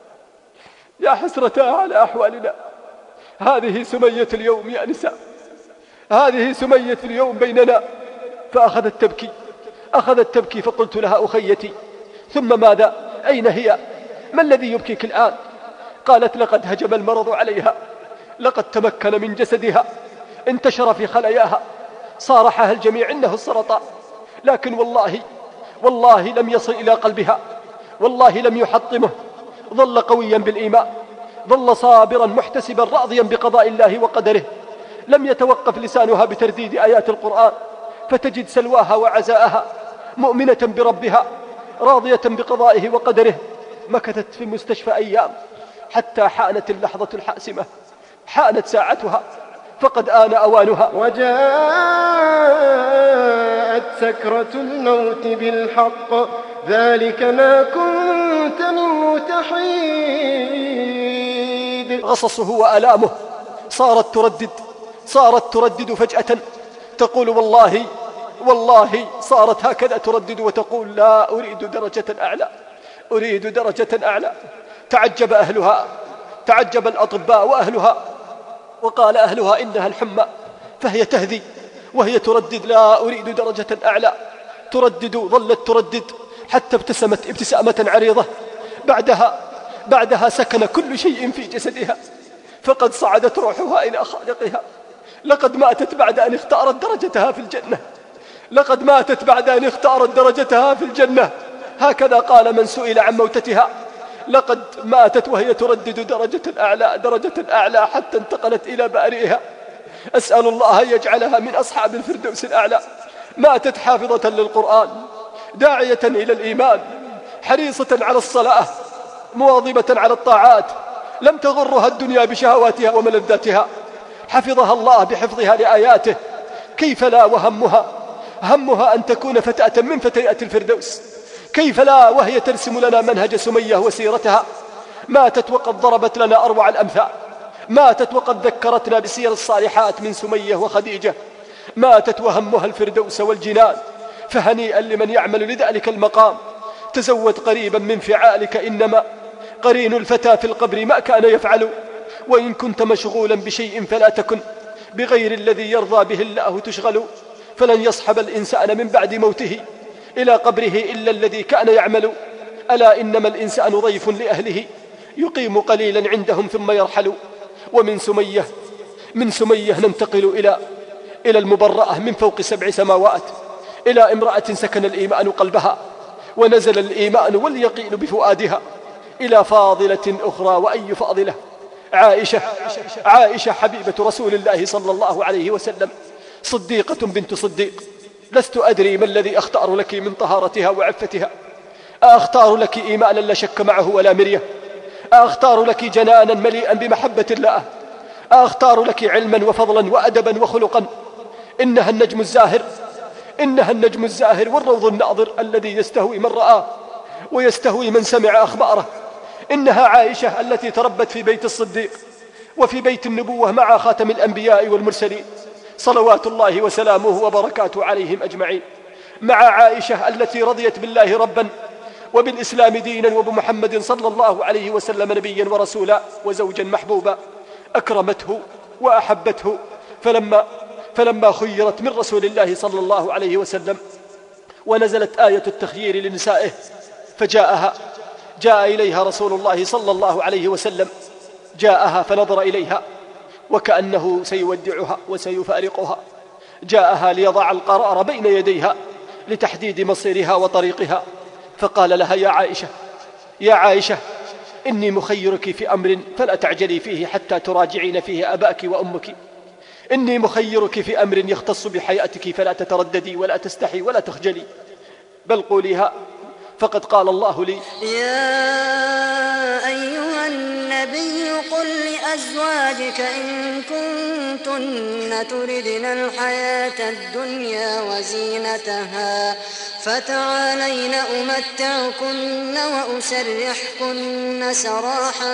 يا حسرتها على أحوالنا. هذه سمية اليوم يا نساء، هذه سمية اليوم بيننا. فأخذت تبكي أخذت تبكي فقلت لها أخيتي ثم ماذا؟ أين هي؟ ما الذي يبكيك الآن؟ قالت لقد هجم المرض عليها، لقد تمكن من جسدها، انتشر في خلاياها، صارحها الجميع إنه السرطان، لكن والله والله لم يصل إلى قلبها، والله لم يحطمه. ظل قويا بالإيمان، ظل صابرا محتسبا راضيا بقضاء الله وقدره. لم يتوقف لسانها بترديد آيات القرآن، فتجد سلواها وعزاءها مؤمنة بربها راضية بقضائه وقدره. مكثت في المستشفى أيام حتى حانت اللحظة الحاسمة، حانت ساعتها، فقد آن أوانها. وجاءت سكرة الموت بالحق ذلك ما كنت منه تحيد. غصصه وألامه صارت تردد صارت تردد فجأة. تقول والله والله صارت هكذا تردد وتقول لا أريد درجة أعلى، أريد درجة أعلى. تعجب أهلها، تعجب الأطباء وأهلها، وقال أهلها إنها الحمى، فهي تهذي وهي تردد لا أريد درجة أعلى. تردد ظلت تردد حتى ابتسمت ابتسامة عريضة. بعدها بعدها سكن كل شيء في جسدها، فقد صعدت روحها إلى خالقها. لقد ماتت بعد أن اختارت درجتها في الجنة، لقد ماتت بعد أن اختارت درجتها في الجنة. هكذا قال من سئل عن موتتها، لقد ماتت وهي تردد درجة أعلى درجة أعلى حتى انتقلت إلى بارئها. أسأل الله أن يجعلها من أصحاب الفردوس الأعلى. ماتت حافظة للقرآن، داعية إلى الإيمان، حريصة على الصلاة، مواظبة على الطاعات. لم تغرها الدنيا بشهواتها وملذاتها، حفظها الله بحفظها لآياته. كيف لا وهمها همها أن تكون فتاة من فتيات الفردوس. كيف لا وهي ترسم لنا منهج سمية وسيرتها. ماتت وقد ضربت لنا أروع الأمثال، ماتت وقد ذكرتنا بسير الصالحات من سمية وخديجة. ماتت وهمها الفردوس والجنان، فهنيئا لمن يعمل لذلك المقام. تزود قريبا من فعالك، إنما قرين الفتى في القبر ما كان يفعل. وإن كنت مشغولا بشيء فلا تكن بغير الذي يرضى به الله تشغل. فلن يصحب الإنسان من بعد موته إلى قبره إلا الذي كان يعمل. ألا إنما الإنسان ضيف لأهله يقيم قليلا عندهم ثم يرحل. ومن سمية من سمية ننتقل إلى إلى المبرأة من فوق سبع سماوات، إلى امرأة سكن الإيمان قلبها ونزل الإيمان واليقين بفؤادها، إلى فاضلة أخرى. وأي فاضلة؟ عائشة عائشة حبيبة رسول الله صلى الله عليه وسلم، صديقة بنت صديق. لست أدري ما الذي أختار لك من طهارتها وعفتها. أختار لك إيمانا لا شك معه ولا مرية؟ أختار لك جنانا مليئا بمحبة الله؟ أختار لك علما وفضلا وأدبا وخلقا؟ إنها النجم الزاهر إنها النجم الزاهر والروض الناظر الذي يستهوي من رآه ويستهوي من سمع أخباره. إنها عائشة التي تربت في بيت الصديق وفي بيت النبوة مع خاتم الأنبياء والمرسلين صلوات الله وسلامه وبركاته عليهم أجمعين. مع عائشة التي رضيت بالله ربا وبالإسلام دينا وبمحمد صلى الله عليه وسلم نبيا ورسولا وزوجا محبوبا، أكرمته وأحبته. فلما, فلما خيرت من رسول الله صلى الله عليه وسلم ونزلت آية التخيير لنسائه فجاءها جاء إليها رسول الله صلى الله عليه وسلم، جاءها فنظر إليها وكأنه سيودعها وسيفارقها. جاءها ليضع القرار بين يديها لتحديد مصيرها وطريقها، فقال لها: يا عائشة يا عائشة إني مخيرك في أمر فلا تعجلي فيه حتى تراجعين فيه أباك وأمك. إني مخيرك في أمر يختص بحياتك فلا تترددي ولا تستحي ولا تخجلي، بل قوليها فقد قال الله لي. يا أيها النبي قل لأزواجك إن كنتن تردن الحياة الدنيا وزينتها فتعالين أمتعكن وأسرحكن سراحا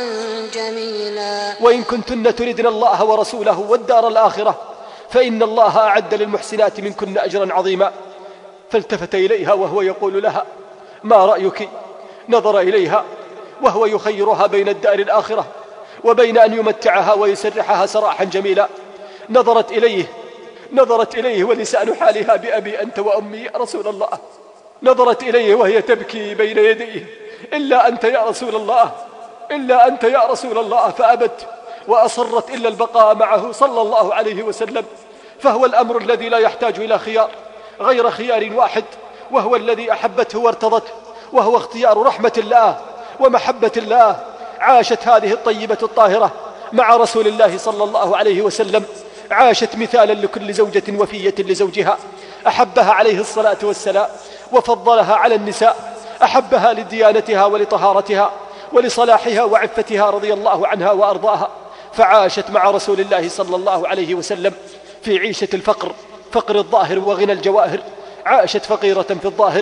جميلا. وإن كنتن تردن الله ورسوله والدار الآخرة فإن الله أعد للمحسنات منكن أجرا عظيما. فالتفت إليها وهو يقول لها: ما رأيك؟ نظر إليها وهو يخيرها بين الدار الآخرة وبين أن يمتعها ويسرحها سراحا جميلا. نظرت إليه نظرت إليه ولسان حالها بأبي أنت وأمي يا رسول الله. نظرت إليه وهي تبكي بين يديه: إلا أنت يا رسول الله إلا أنت يا رسول الله. فأبت وأصرت إلا البقاء معه صلى الله عليه وسلم. فهو الأمر الذي لا يحتاج إلى خيار غير خيار واحد، وهو الذي أحبته وارتضته، وهو اختيار رحمة الله ومحبة الله. عاشت هذه الطيبة الطاهرة مع رسول الله صلى الله عليه وسلم، عاشت مثالا لكل زوجة وفية لزوجها، أحبها عليه الصلاة والسلام وفضلها على النساء، أحبها لديانتها ولطهارتها ولصلاحها وعفتها رضي الله عنها وأرضاها. فعاشت مع رسول الله صلى الله عليه وسلم في عيشة الفقر، فقر الظاهر وغنى الجواهر. عاشت فقيرة في الظاهر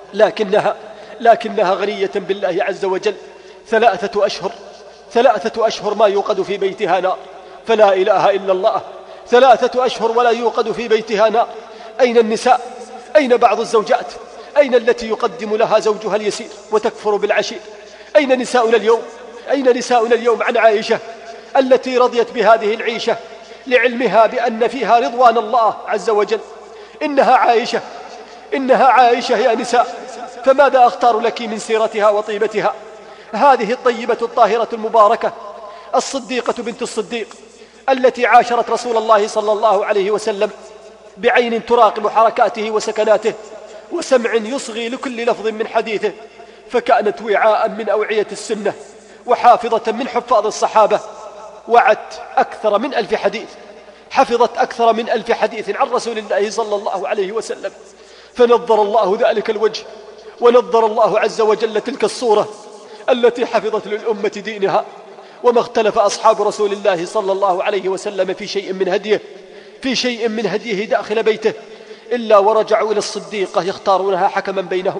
لكنها لكنها غنية بالله عز وجل. ثلاثة أشهر ثلاثة أشهر ما يوقد في بيتها نار، فلا إله إلا الله. ثلاثة أشهر ولا يوقد في بيتها نار. أين النساء؟ أين بعض الزوجات؟ أين التي يقدم لها زوجها اليسير وتكفر بالعشير؟ أين نساؤنا اليوم؟ أين نساؤنا اليوم عن عائشة التي رضيت بهذه العيشة لعلمها بأن فيها رضوان الله عز وجل؟ إنها عائشة إنها عائشة يا نساء. فماذا أختار لك من سيرتها وطيبتها؟ هذه الطيبة الطاهرة المباركة الصديقة بنت الصديق التي عاشرت رسول الله صلى الله عليه وسلم بعين تراقب حركاته وسكناته، وسمع يصغي لكل لفظ من حديثه، فكانت وعاء من أوعية السنة وحافظة من حفاظ الصحابة. وعت أكثر من ألف حديث حفظت أكثر من ألف حديث عن رسول الله صلى الله عليه وسلم. فنظر الله ذلك الوجه ونظر الله عز وجل تلك الصورة التي حفظت للأمة دينها. وما اختلف أصحاب رسول الله صلى الله عليه وسلم في شيء من هديه في شيء من هديه داخل بيته إلا ورجعوا إلى الصديقة يختارونها حكما بينهم.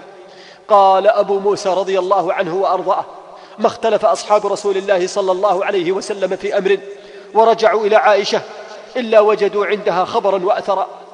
قال أبو موسى رضي الله عنه وأرضاه: ما اختلف أصحاب رسول الله صلى الله عليه وسلم في أمر ورجعوا إلى عائشة إلا وجدوا عندها خبرا وأثرا.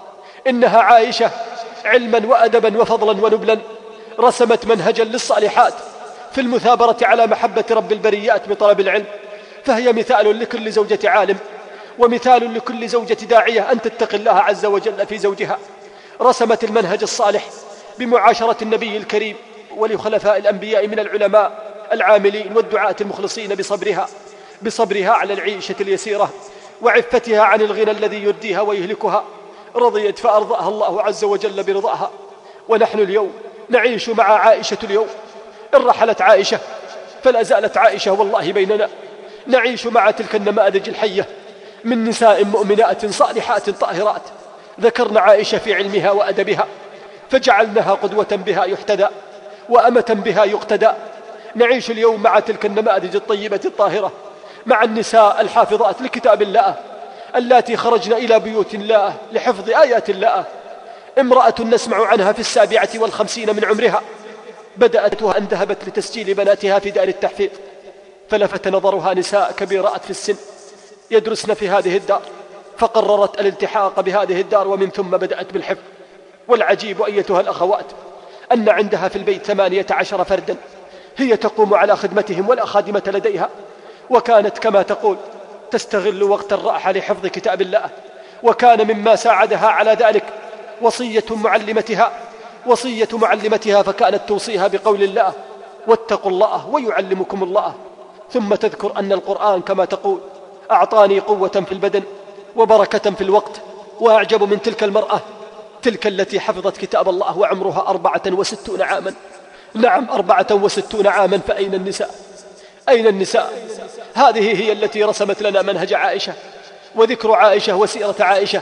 إنها عائشة علما وأدبا وفضلا ونبلا رسمت منهجا للصالحات في المثابرة على محبة رب البريات بطلب العلم، فهي مثال لكل زوجة عالم ومثال لكل زوجة داعية أن تتقي الله عز وجل في زوجها. رسمت المنهج الصالح بمعاشرة النبي الكريم ولخلفاء الأنبياء من العلماء العاملين والدعاة المخلصين بصبرها بصبرها على العيشة اليسيرة وعفتها عن الغنى الذي يرديها ويهلكها. رضيت فأرضاها الله عز وجل برضاها. ونحن اليوم نعيش مع عائشة اليوم. إن رحلت عائشة فلا زالت عائشة والله بيننا. نعيش مع تلك النماذج الحية من نساء مؤمنات صالحات طاهرات ذكرنا عائشة في علمها وأدبها فجعلناها قدوة بها يحتدى وأمة بها يقتدى. نعيش اليوم مع تلك النماذج الطيبة الطاهرة، مع النساء الحافظات لكتاب الله اللاتي خرجن إلى بيوت الله لحفظ آيات الله. امرأة نسمع عنها في السابعة والخمسين من عمرها بدأتها أن ذهبت لتسجيل بناتها في دار التحفيظ، فلفت نظرها نساء كبيرات في السن يدرسن في هذه الدار، فقررت الالتحاق بهذه الدار ومن ثم بدأت بالحفظ. والعجيب أيتها الأخوات أن عندها في البيت ثمانية عشر فردا هي تقوم على خدمتهم ولا خادمة لديها، وكانت كما تقول تستغل وقت الراحة لحفظ كتاب الله. وكان مما ساعدها على ذلك وصية معلمتها وصية معلمتها فكانت توصيها بقول الله واتقوا الله ويعلمكم الله، ثم تذكر أن القرآن كما تقول أعطاني قوة في البدن وبركة في الوقت. وأعجب من تلك المرأة تلك التي حفظت كتاب الله وعمرها أربعة وستون عاما. نعم أربعة وستون عاما. فأين النساء؟ أين النساء؟ هذه هي التي رسمت لنا منهج عائشة وذكر عائشة وسيرة عائشة.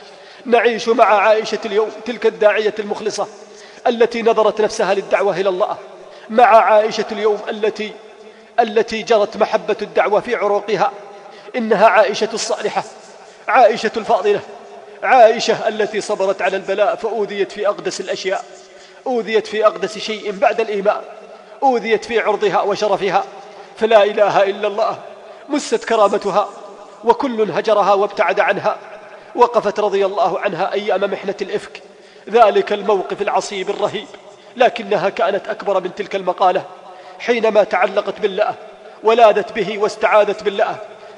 نعيش مع عائشة اليوم تلك الداعية المخلصة التي نظرت نفسها للدعوة إلى الله، مع عائشة اليوم التي التي جرت محبة الدعوة في عروقها. إنها عائشة الصالحة، عائشة الفاضلة، عائشة التي صبرت على البلاء فأوذيت في أقدس الأشياء، أوذيت في أقدس شيء بعد الإيمان، أوذيت في عرضها وشرفها، فلا إله إلا الله مست كرامتها وكل هجرها وابتعد عنها. وقفت رضي الله عنها أيام محنة الإفك، ذلك الموقف العصيب الرهيب، لكنها كانت أكبر من تلك المقالة حينما تعلقت بالله ولادت به واستعاذت بالله،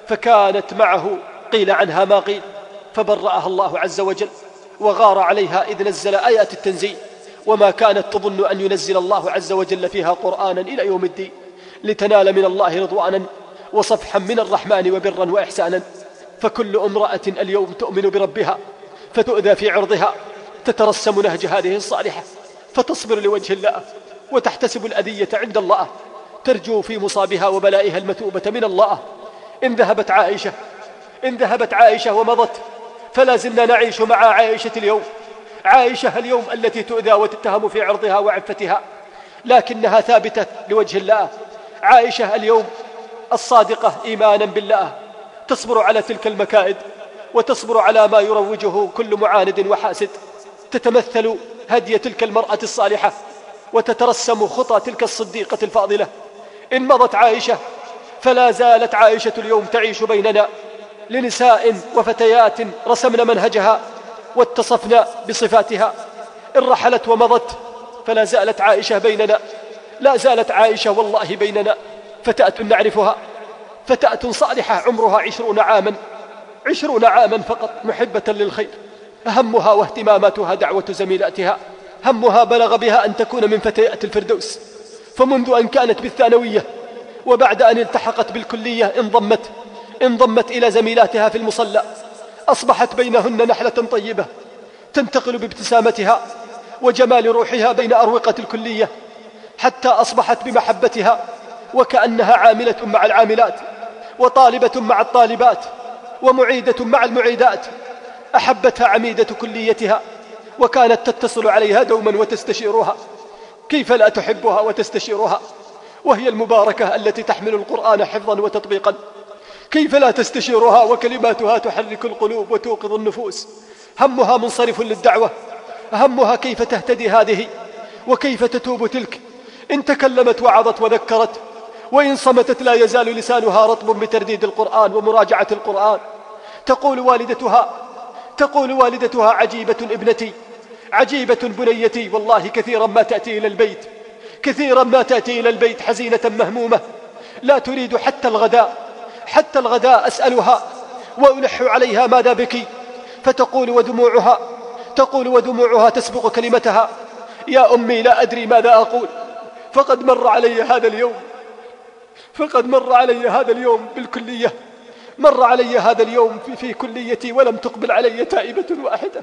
فكانت معه قيل عنها ما قيل، فبرأها الله عز وجل وغار عليها إذ نزل آيات التنزيل، وما كانت تظن أن ينزل الله عز وجل فيها قرآنا إلى يوم الدين لتنال من الله رضوانا وصفحا من الرحمن وبرا وإحسانا. فكل امرأة اليوم تؤمن بربها فتؤذى في عرضها تترسم نهج هذه الصالحة فتصبر لوجه الله وتحتسب الأذية عند الله، ترجو في مصابها وبلائها المثوبة من الله. إن ذهبت عائشة إن ذهبت عائشة ومضت فلا زلنا نعيش مع عائشة اليوم، عائشة اليوم التي تؤذى وتتهم في عرضها وعفتها لكنها ثابتة لوجه الله. عائشة اليوم الصادقة إيمانا بالله تصبر على تلك المكائد وتصبر على ما يروجه كل معاند وحاسد، تتمثل هدي تلك المرأة الصالحة وتترسم خطى تلك الصديقة الفاضلة. إن مضت عائشة فلا زالت عائشة اليوم تعيش بيننا لنساء وفتيات رسمن منهجها واتصفن بصفاتها. إن رحلت ومضت فلا زالت عائشة بيننا، لا زالت عائشة والله بيننا، فتاة نعرفها، فتاة صالحة عمرها عشرون عاما عشرون عاما فقط، محبة للخير، همها واهتماماتها دعوة زميلاتها، همها بلغ بها أن تكون من فتيات الفردوس. فمنذ أن كانت بالثانوية وبعد أن التحقت بالكلية انضمت انضمت إلى زميلاتها في المصلى، أصبحت بينهن نحلة طيبة تنتقل بابتسامتها وجمال روحها بين أروقة الكلية، حتى أصبحت بمحبتها وكأنها عاملة مع العاملات وطالبة مع الطالبات ومعيدة مع المعيدات. أحبتها عميدة كليتها وكانت تتصل عليها دوما وتستشيرها، كيف لا تحبها وتستشيرها وهي المباركة التي تحمل القرآن حفظا وتطبيقا؟ كيف لا تستشيرها وكلماتها تحرك القلوب وتوقظ النفوس؟ همها منصرف للدعوة، همها كيف تهتدي هذه وكيف تتوب تلك. إن تكلمت وعظت وذكرت، وإن صمتت لا يزال لسانها رطب بترديد القرآن ومراجعة القرآن. تقول والدتها تقول والدتها: عجيبة ابنتي، عجيبة بنيتي، والله كثيرا ما تأتي إلى البيت كثيرا ما تأتي إلى البيت حزينة مهمومة، لا تريد حتى الغداء حتى الغداء أسألها وألح عليها: ماذا بك؟ فتقول ودموعها تقول ودموعها تسبق كلمتها: يا أمي لا أدري ماذا أقول، فقد مر علي هذا اليوم فقد مر علي هذا اليوم بالكلية مر علي هذا اليوم في, في كليتي ولم تقبل علي تائبة واحدة.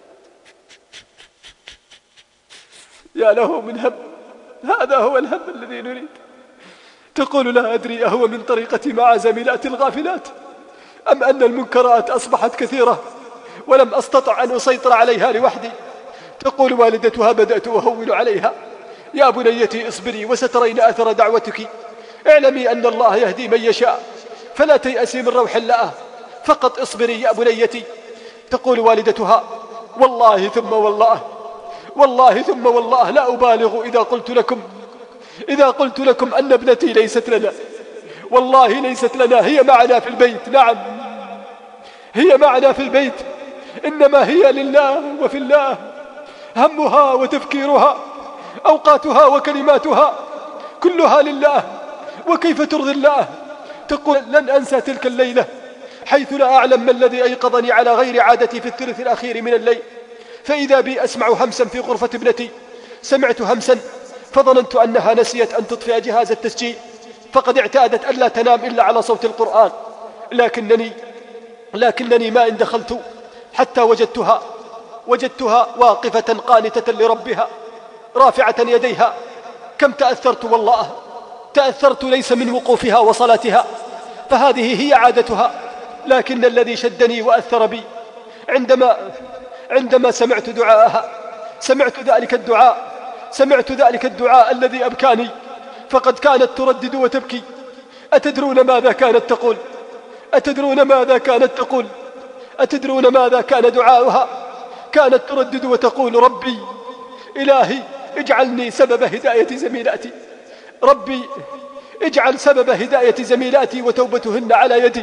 يا له من هم، هذا هو الهم الذي نريد. تقول: لا أدري أهو من طريقتي مع زميلات الغافلات أم أن المنكرات أصبحت كثيرة ولم أستطع أن أسيطر عليها لوحدي. تقول والدتها: بدأت أهون عليها: يا بنيتي اصبري وسترين أثر دعوتك، اعلمي أن الله يهدي من يشاء فلا تيأسي من روح الله، فقط اصبري يا بنيتي. تقول والدتها: والله ثم والله والله ثم والله لا أبالغ إذا قلت لكم إذا قلت لكم أن ابنتي ليست لنا، والله ليست لنا، هي معنا في البيت، نعم هي معنا في البيت، إنما هي لله وفي الله، همها وتفكيرها أوقاتها وكلماتها كلها لله، وكيف ترضي الله. تقول: لن أنسى تلك الليلة حيث لا أعلم ما الذي أيقظني على غير عادتي في الثلث الأخير من الليل، فإذا بي أسمع همسا في غرفة ابنتي، سمعت همسا فظننت أنها نسيت أن تطفئ جهاز التسجيل، فقد اعتادت ألا تنام إلا على صوت القرآن، لكنني لكنني ما إن دخلت حتى وجدتها وجدتها واقفة قانتة لربها رافعة يديها. كم تأثرت والله، تأثرت ليس من وقوفها وصلاتها، فهذه هي عادتها، لكن الذي شدني وأثر بي عندما عندما سمعت دعاءها سمعت ذلك الدعاء سمعت ذلك الدعاء الذي أبكاني، فقد كانت تردد وتبكي. أتدرون ماذا كانت تقول؟ أتدرون ماذا كانت تقول؟ أتدرون ماذا كان دعاؤها؟ كانت تردد وتقول: ربي إلهي اجعلني سبب هداية زميلاتي، ربي اجعل سبب هداية زميلاتي وتوبتهن على يدي،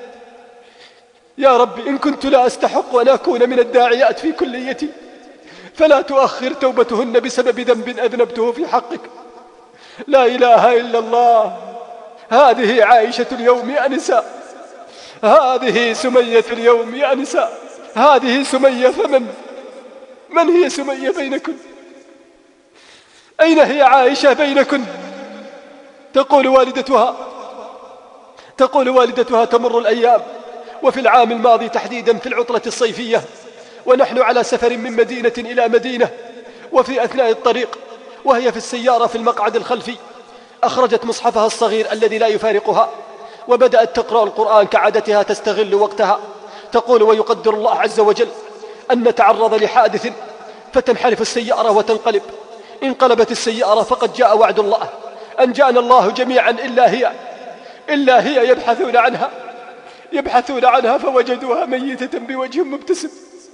يا ربي إن كنت لا أستحق أن أكون من الداعيات في كليتي فلا تؤخر توبتهن بسبب ذنب أذنبته في حقك. لا إله إلا الله. هذه عائشة اليوم يا نساء، هذه سمية اليوم يا نساء، هذه سمية، فمن من هي سمية بينكن؟ أين هي عائشة بينكن؟ تقول والدتها تقول والدتها: تمر الأيام، وفي العام الماضي تحديدا في العطلة الصيفية ونحن على سفر من مدينة إلى مدينة، وفي أثناء الطريق وهي في السيارة في المقعد الخلفي أخرجت مصحفها الصغير الذي لا يفارقها وبدأت تقرأ القرآن كعادتها، تستغل وقتها. تقول: ويقدر الله عز وجل أن نتعرض لحادث فتنحرف السيارة وتنقلب. انقلبت السيارة فقد جاء وعد الله، أنجانا الله جميعا إلا هي إلا هي يبحثون عنها يبحثون عنها فوجدوها ميتة بوجه مبتسم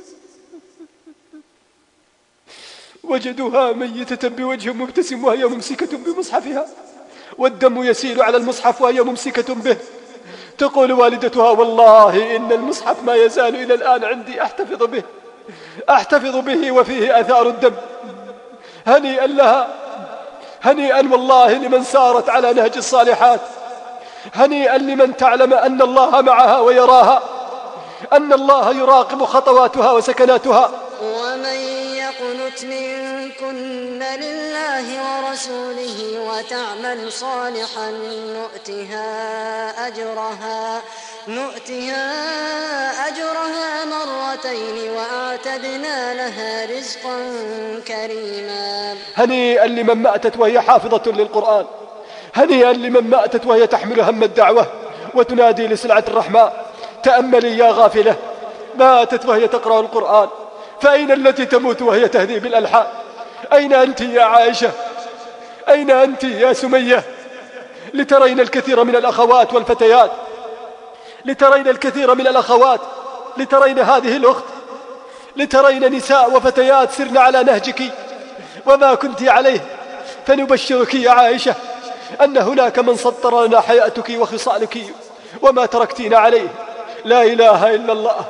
وجدوها ميتة بوجه مبتسم وهي ممسكة بمصحفها، والدم يسيل على المصحف وهي ممسكة به. تقول والدتها: والله إن المصحف ما يزال إلى الآن عندي أحتفظ به أحتفظ به وفيه آثار الدم. هنيئا لها، هنيئا والله لمن سارت على نهج الصالحات، هنيئا لمن تعلم أن الله معها ويراها، أن الله يراقب خطواتها وسكناتها. ومن يقنت منكن لله ورسوله وتعمل صالحا نؤتها أجرها نؤتها أجرها مرتين وأعتدنا لها رزقا كريما. هنيئا لمن ماتت وهي حافظة للقرآن، هنيئا لمن ماتت وهي تحمل هم الدعوة وتنادي لسلعة الرحمة. تأملي يا غافلة، ماتت وهي تقرأ القرآن، فأين التي تموت وهي تهدي بالألحان؟ أين أنت يا عائشة؟ أين أنت يا سمية؟ لترين الكثير من الأخوات والفتيات لترين الكثير من الأخوات لترين هذه الأخت، لترين نساء وفتيات سرن على نهجك وما كنت عليه. فنبشرك يا عائشة أن هناك من سطر لنا حياتك وخصالك وما تركتين عليه. لا إله إلا الله.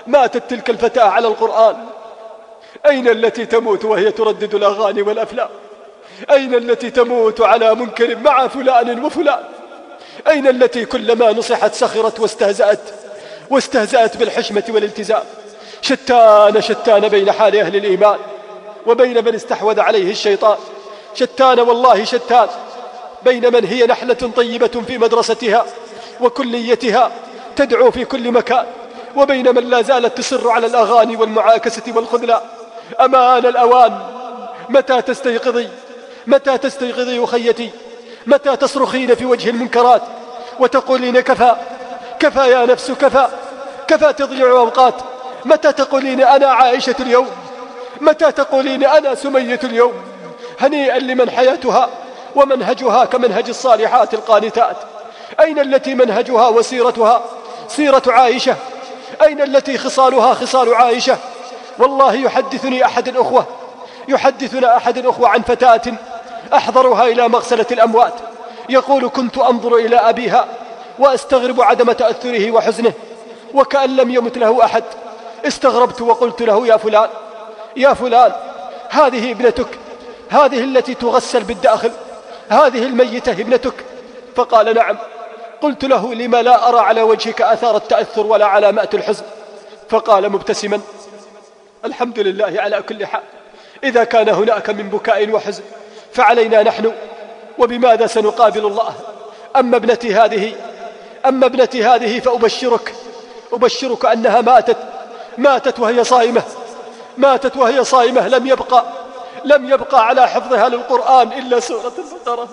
ماتت تلك الفتاة على القرآن. أين التي تموت وهي تردد الأغاني والأفلام؟ أين التي تموت على منكر مع فلان وفلان؟ أين التي كلما نصحت سخرت واستهزأت واستهزأت بالحشمة والالتزام؟ شتان شتان بين حال أهل الإيمان وبين من استحوذ عليه الشيطان. شتان والله شتان بين من هي نحلة طيبة في مدرستها وكليتها تدعو في كل مكان، وبين من لا زالت تصر على الأغاني والمعاكسة والخذلان. أمان الأوان. متى تستيقظي متى تستيقظي أخيتي؟ متى تصرخين في وجه المنكرات وتقولين كفى كفى يا نفس كفى كفى تضيع أوقات؟ متى تقولين أنا عائشة اليوم؟ متى تقولين أنا سمية اليوم؟ هنيئا لمن حياتها ومنهجها كمنهج الصالحات القانتات. أين التي منهجها وسيرتها سيرة عائشة؟ أين التي خصالها خصال عائشة؟ والله يحدثني أحد الأخوة يحدثنا أحد الأخوة عن فتاة أحضرها إلى مغسلة الأموات، يقول كنت أنظر إلى أبيها وأستغرب عدم تأثره وحزنه وكأن لم يمت له أحد. استغربت وقلت له يا فلان يا فلان هذه ابنتك، هذه التي تغسل بالداخل، هذه الميتة ابنتك؟ فقال نعم. قلت له لما لا أرى على وجهك أثار التأثر ولا علامات الحزن؟ فقال مبتسما الحمد لله على كل حال، إذا كان هناك من بكاء وحزن فعلينا نحن، وبماذا سنقابل الله؟ أما ابنتي هذه أما ابنتي هذه فأبشرك أبشرك أنها ماتت ماتت وهي صائمة ماتت وهي صائمة لم يبقى لم يبقى على حفظها للقرآن إلا سورة البقرة.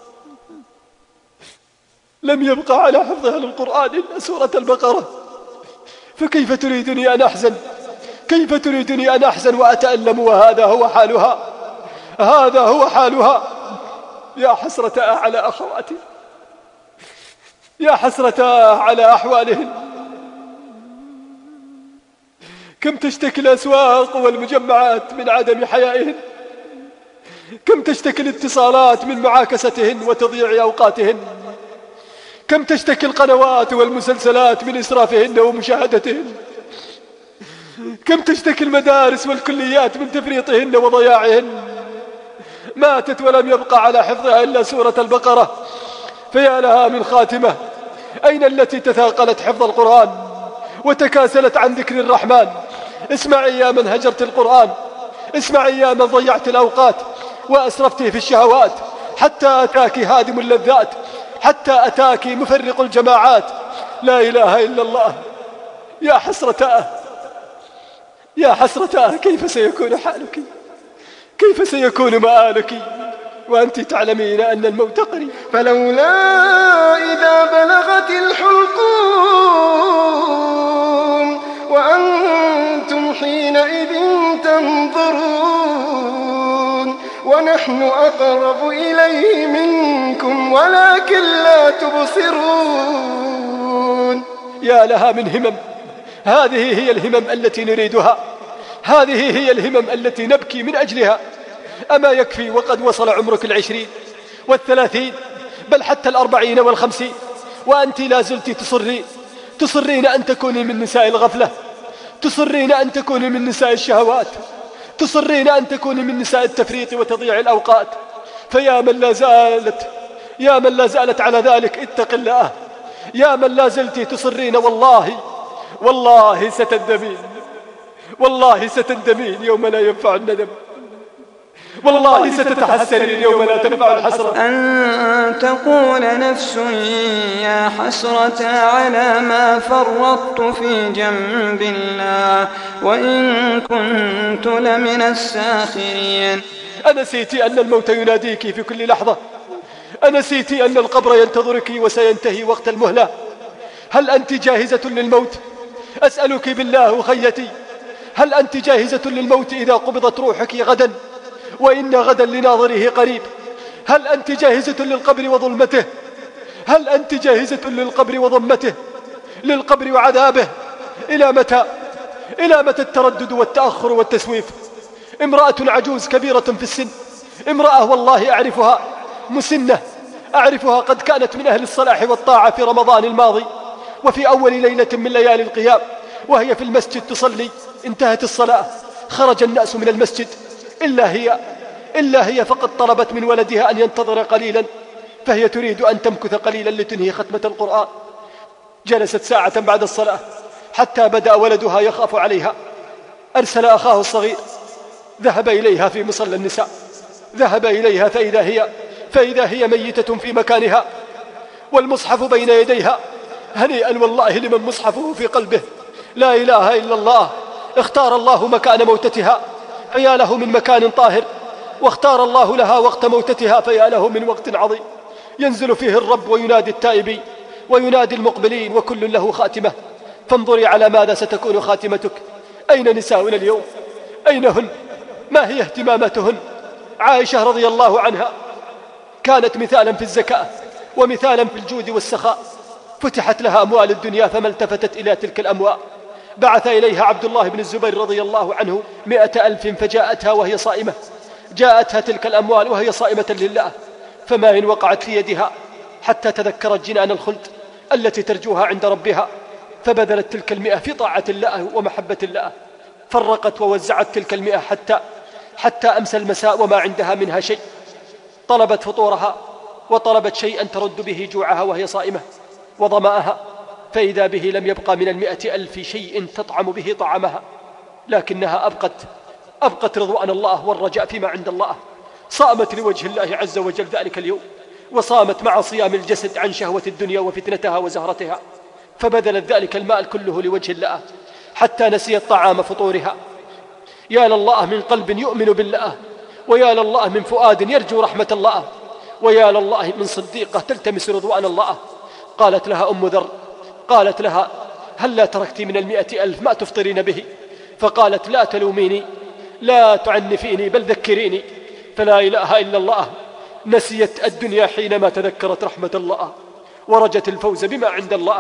لم يبقى على حفظها للقرآن إلا سورة البقرة. فكيف تريدني أن أحزن؟ كيف تريدني أن أحزن وأتألم وهذا هو حالها؟ هذا هو حالها. يا حسرة على أخواتي، يا حسرة على أحوالهن. كم تشتكي الأسواق والمجمعات من عدم حيائهن، كم تشتكي الاتصالات من معاكستهن وتضييع أوقاتهن، كم تشتكي القنوات والمسلسلات من إسرافهن ومشاهدتهن، كم تشتكي المدارس والكليات من تفريطهن وضياعهن. ماتت ولم يبقى على حفظها إلا سورة البقرة، فيا لها من خاتمة. أين التي تثاقلت حفظ القرآن وتكاسلت عن ذكر الرحمن؟ اسمعي يا من هجرت القرآن، اسمعي يا من ضيعت الأوقات وأسرفت في الشهوات، حتى أتاك هادم اللذات، حتى أتاك مفرق الجماعات. لا إله إلا الله. يا حسرتاه يا حسرتاه كيف سيكون حالك؟ كيف سيكون مآلك وأنت تعلمين أن الموت قريب؟ فلولا إذا بلغت الحلقوم وأنتم حينئذ تنظرون ونحن أقرب إليه منكم ولكن لا تبصرون. يا لها من همم. هذه هي الهمم التي نريدها، هذه هي الهمم التي نبكي من أجلها. أما يكفي وقد وصل عمرك العشرين والثلاثين بل حتى الأربعين والخمسين وأنت لا زلت تصرين تصرين أن تكوني من نساء الغفلة، تصرين أن تكوني من نساء الشهوات، تصرين أن تكوني من نساء التفريط وتضييع الأوقات. فيا من لا زالت يا من لا زالت على ذلك اتق الله. يا من لا زلت تصرين والله والله ستندمين، والله ستندمين يوم لا ينفع الندم، والله ستتحسرين يوم لا تنفع الحسرة. أن تقول نفس يا حسرة على ما فرطت في جنب الله وإن كنت لمن الساخرين. أنسيت أن الموت يناديك في كل لحظة؟ أنسيت أن القبر ينتظرك وسينتهي وقت المهلة؟ هل أنت جاهزة للموت؟ أسألك بالله أخيتي، هل أنت جاهزة للموت إذا قبضت روحك غدا؟ وإن غدا لناظره قريب. هل أنت جاهزة للقبر وظلمته؟ هل أنت جاهزة للقبر وضمته، للقبر وعذابه؟ إلى متى؟ إلى متى التردد والتأخر والتسويف؟ امرأة عجوز كبيرة في السن، امرأة والله أعرفها مسنة، أعرفها قد كانت من أهل الصلاح والطاعة في رمضان الماضي وفي أول ليلة من ليالي القيام، وهي في المسجد تصلي. انتهت الصلاة، خرج الناس من المسجد إلا هي إلا هي فقد طلبت من ولدها أن ينتظر قليلا، فهي تريد أن تمكث قليلا لتنهي ختمة القرآن. جلست ساعة بعد الصلاة حتى بدأ ولدها يخاف عليها. أرسل أخاه الصغير، ذهب إليها في مصلى النساء، ذهب إليها فإذا هي فإذا هي ميتة في مكانها والمصحف بين يديها. هنيئا والله لمن مصحفه في قلبه لا إله إلا الله. اختار الله مكان موتتها فيا له من مكان طاهر، واختار الله لها وقت موتتها فيا له من وقت عظيم ينزل فيه الرب وينادي التائبين وينادي المقبلين، وكل له خاتمة. فانظري على ماذا ستكون خاتمتك. أين نساؤنا اليوم؟ أين هن؟ ما هي اهتماماتهن؟ عائشة رضي الله عنها كانت مثالا في الزكاة ومثالا في الجود والسخاء. فتحت لها أموال الدنيا فما التفتت إلى تلك الأموال. بعث إليها عبد الله بن الزبير رضي الله عنه مئة ألف فجاءتها وهي صائمة. جاءتها تلك الأموال وهي صائمة لله، فما إن وقعت في يدها حتى تذكرت جنان الخلد التي ترجوها عند ربها، فبذلت تلك المئة في طاعة الله ومحبة الله. فرقت ووزعت تلك المئة حتى حتى أمس المساء وما عندها منها شيء. طلبت فطورها وطلبت شيئا ترد به جوعها وهي صائمة وظمأها، فإذا به لم يبقى من المئة ألف شيء تطعم به طعامها، لكنها أبقت أبقت رضوان الله والرجاء فيما عند الله. صامت لوجه الله عز وجل ذلك اليوم، وصامت مع صيام الجسد عن شهوة الدنيا وفتنتها وزهرتها، فبذلت ذلك المال كله لوجه الله حتى نسيت طعام فطورها. يا لله من قلب يؤمن بالله، ويا لله من فؤاد يرجو رحمة الله، ويا لله من صديقة تلتمس رضوان الله. قالت لها أم ذر قالت لها هل لا تركت من المئة ألف ما تفطرين به؟ فقالت لا تلوميني، لا تعنفيني، بل ذكريني. فلا إله إلا الله نسيت الدنيا حينما تذكرت رحمة الله ورجت الفوز بما عند الله.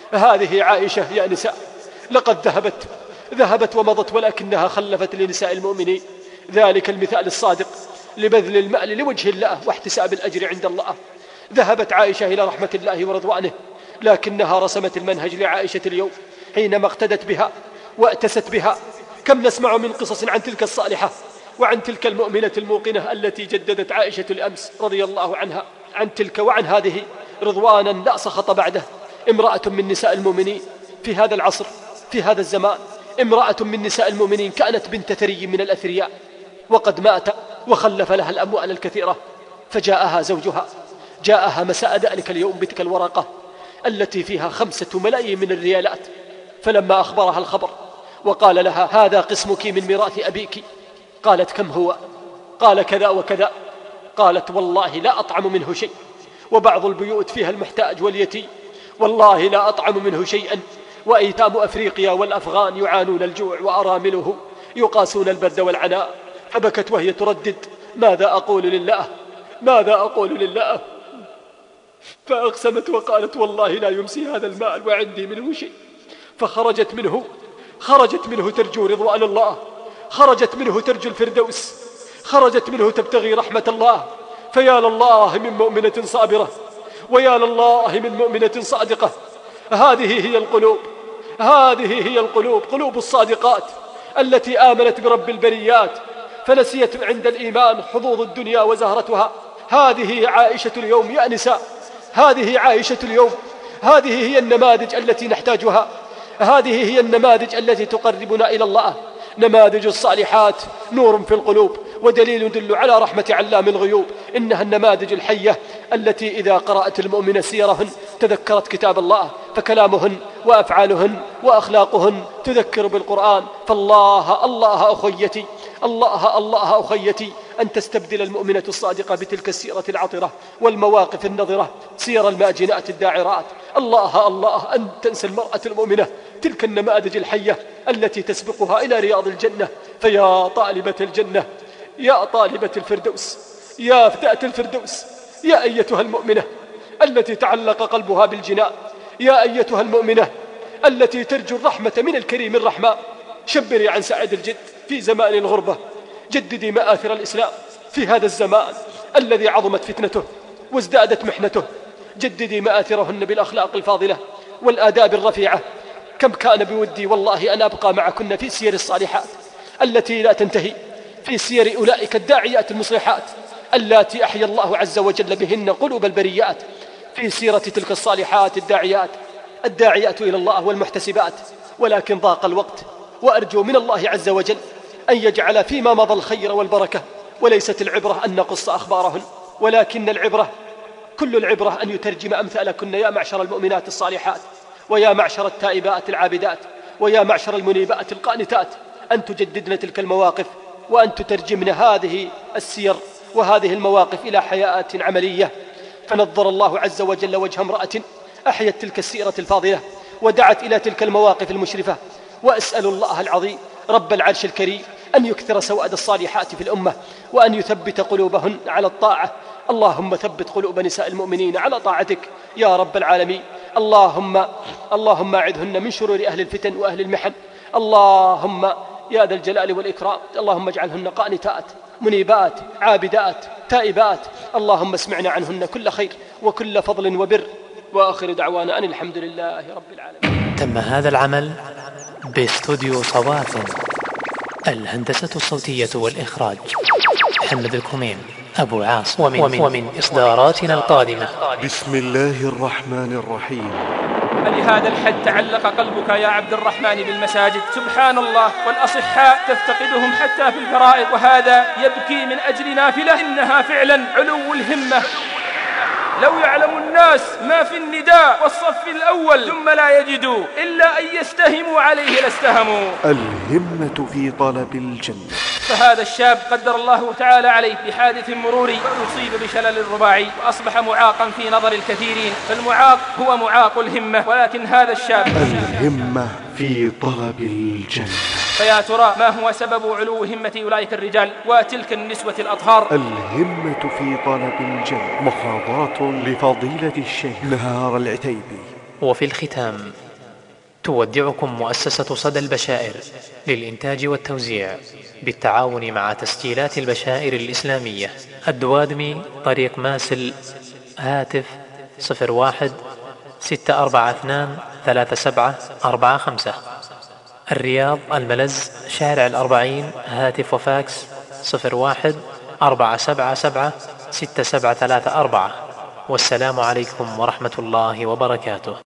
هذه عائشة يا نساء، لقد ذهبت ذهبت ومضت، ولكنها خلفت لنساء المؤمنين ذلك المثال الصادق لبذل المال لوجه الله واحتساب الأجر عند الله. ذهبت عائشة إلى رحمة الله ورضوانه، لكنها رسمت المنهج لعائشة اليوم حينما اقتدت بها وأتست بها. كم نسمع من قصص عن تلك الصالحة وعن تلك المؤمنة الموقنة التي جددت عائشة الأمس رضي الله عنها عن تلك وعن هذه رضوانا لا سخط بعده. امرأة من نساء المؤمنين في هذا العصر في هذا الزمان، امرأة من نساء المؤمنين كانت بنت ثري من الأثرياء، وقد مات وخلف لها الأموال الكثيرة. فجاءها زوجها جاءها مساء ذلك اليوم بتلك الورقة التي فيها خمسة ملايين من الريالات. فلما أخبرها الخبر وقال لها هذا قسمك من ميراث أبيك، قالت كم هو؟ قال كذا وكذا. قالت والله لا أطعم منه شيء، وبعض البيوت فيها المحتاج واليتيم، والله لا أطعم منه شيئا، وأيتام أفريقيا والأفغان يعانون الجوع، وأرامله يقاسون البرد والعناء. فبكت وهي تردد ماذا أقول لله ماذا أقول لله فأقسمت وقالت والله لا يمسي هذا المال وعندي منه شيء. فخرجت منه خرجت منه ترجو رضوان الله، خرجت منه ترجو الفردوس، خرجت منه تبتغي رحمة الله. فيا لله من مؤمنة صابرة، ويا لله من مؤمنة صادقة. هذه هي القلوب هذه هي القلوب قلوب الصادقات التي آمنت برب البريات فنسيت عند الإيمان حظوظ الدنيا وزهرتها. هذه عائشة اليوم يا نساء، هذه عائشة اليوم، هذه هي النماذج التي نحتاجها، هذه هي النماذج التي تقربنا إلى الله. نماذج الصالحات نور في القلوب ودليل يدل على رحمة علام الغيوب. إنها النماذج الحية التي إذا قرأت المؤمن سيرهن تذكرت كتاب الله، فكلامهن وأفعالهن وأخلاقهن تذكر بالقرآن. فالله الله أخيتي الله الله أخيتي أن تستبدل المؤمنة الصادقة بتلك السيرة العطرة والمواقف النظرة، سير الماجنات الداعرات. الله الله أن تنسى المرأة المؤمنة تلك النماذج الحية التي تسبقها إلى رياض الجنة. فيا طالبة الجنة، يا طالبة الفردوس، يا فتاة الفردوس، يا أيتها المؤمنة التي تعلق قلبها بالجنان، يا أيتها المؤمنة التي ترجو الرحمة من الكريم الرحمن، شبري عن سعد الجد في زمان الغربة، جددي مآثر الإسلام في هذا الزمان الذي عظمت فتنته وازدادت محنته. جددي مآثرهن بالأخلاق الفاضلة والآداب الرفيعة، كم كان بودي والله أن أبقى معكن في سير الصالحات التي لا تنتهي، في سير أولئك الداعيات المصلحات اللاتي أحيا الله عز وجل بهن قلوب البريات، في سيرة تلك الصالحات الداعيات الداعيات إلى الله والمحتسبات. ولكن ضاق الوقت، وأرجو من الله عز وجل أن يجعل فيما مضى الخير والبركة. وليست العبرة أن نقص أخبارهن، ولكن العبرة كل العبرة أن يترجم أمثالكن يا معشر المؤمنات الصالحات، ويا معشر التائبات العابدات، ويا معشر المنيبات القانتات، أن تجددن تلك المواقف، وأن تترجمن هذه السير وهذه المواقف إلى حياة عملية. فنظر الله عز وجل وجه امرأة أحيت تلك السيرة الفاضلة ودعت إلى تلك المواقف المشرفة. وأسأل الله العظيم رب العرش الكريم أن يكثر سواد الصالحات في الأمة، وأن يثبت قلوبهن على الطاعة. اللهم ثبت قلوب نساء المؤمنين على طاعتك يا رب العالمين. اللهم اللهم أعذهن من شرور أهل الفتن وأهل المحن. اللهم يا ذا الجلال والإكرام اللهم اجعلهن قانتات منيبات عابدات تائبات. اللهم اسمعنا عنهن كل خير وكل فضل وبر. وآخر دعوانا أن الحمد لله رب العالمين. تم هذا العمل باستوديو صوات، الهندسة الصوتية والإخراج محمد الكمين أبو عاص. ومن, ومن, ومن إصداراتنا القادمة بسم الله الرحمن الرحيم. لهذا الحد تعلق قلبك يا عبد الرحمن بالمساجد؟ سبحان الله، والأصحاء تفتقدهم حتى في الفرائض، وهذا يبكي من أجل نافلة. إنها فعلا علو الهمة. لو يعلم الناس ما في النداء والصف الأول ثم لا يجدوا إلا أن يستهموا عليه لاستهموا. الهمة في طلب الجنة. فهذا الشاب قدر الله تعالى عليه بحادث مروري فأصيب بشلل الرباعي وأصبح معاقا في نظر الكثيرين. فالمعاق هو معاق الهمة، ولكن هذا الشاب الهمة في طلب الجنة. فيا ترى ما هو سبب علو همة أولئك الرجال وتلك النسوة الأطهار؟ الهمة في طلب الجنة. محاضرات لفضيلة الشيخ نهار العتيبي. وفي الختام تودعكم مؤسسة صدى البشائر للإنتاج والتوزيع بالتعاون مع تسجيلات البشائر الإسلامية، الدوادمي، طريق ماسل، هاتف صفر واحد ستة أربعة اثنان ثلاثة سبعة أربعة خمسة. الرياض الملز، شارع الأربعين، هاتف وفاكس صفر واحد أربعة سبعة سبعة ستة سبعة ثلاثة أربعة. والسلام عليكم ورحمة الله وبركاته.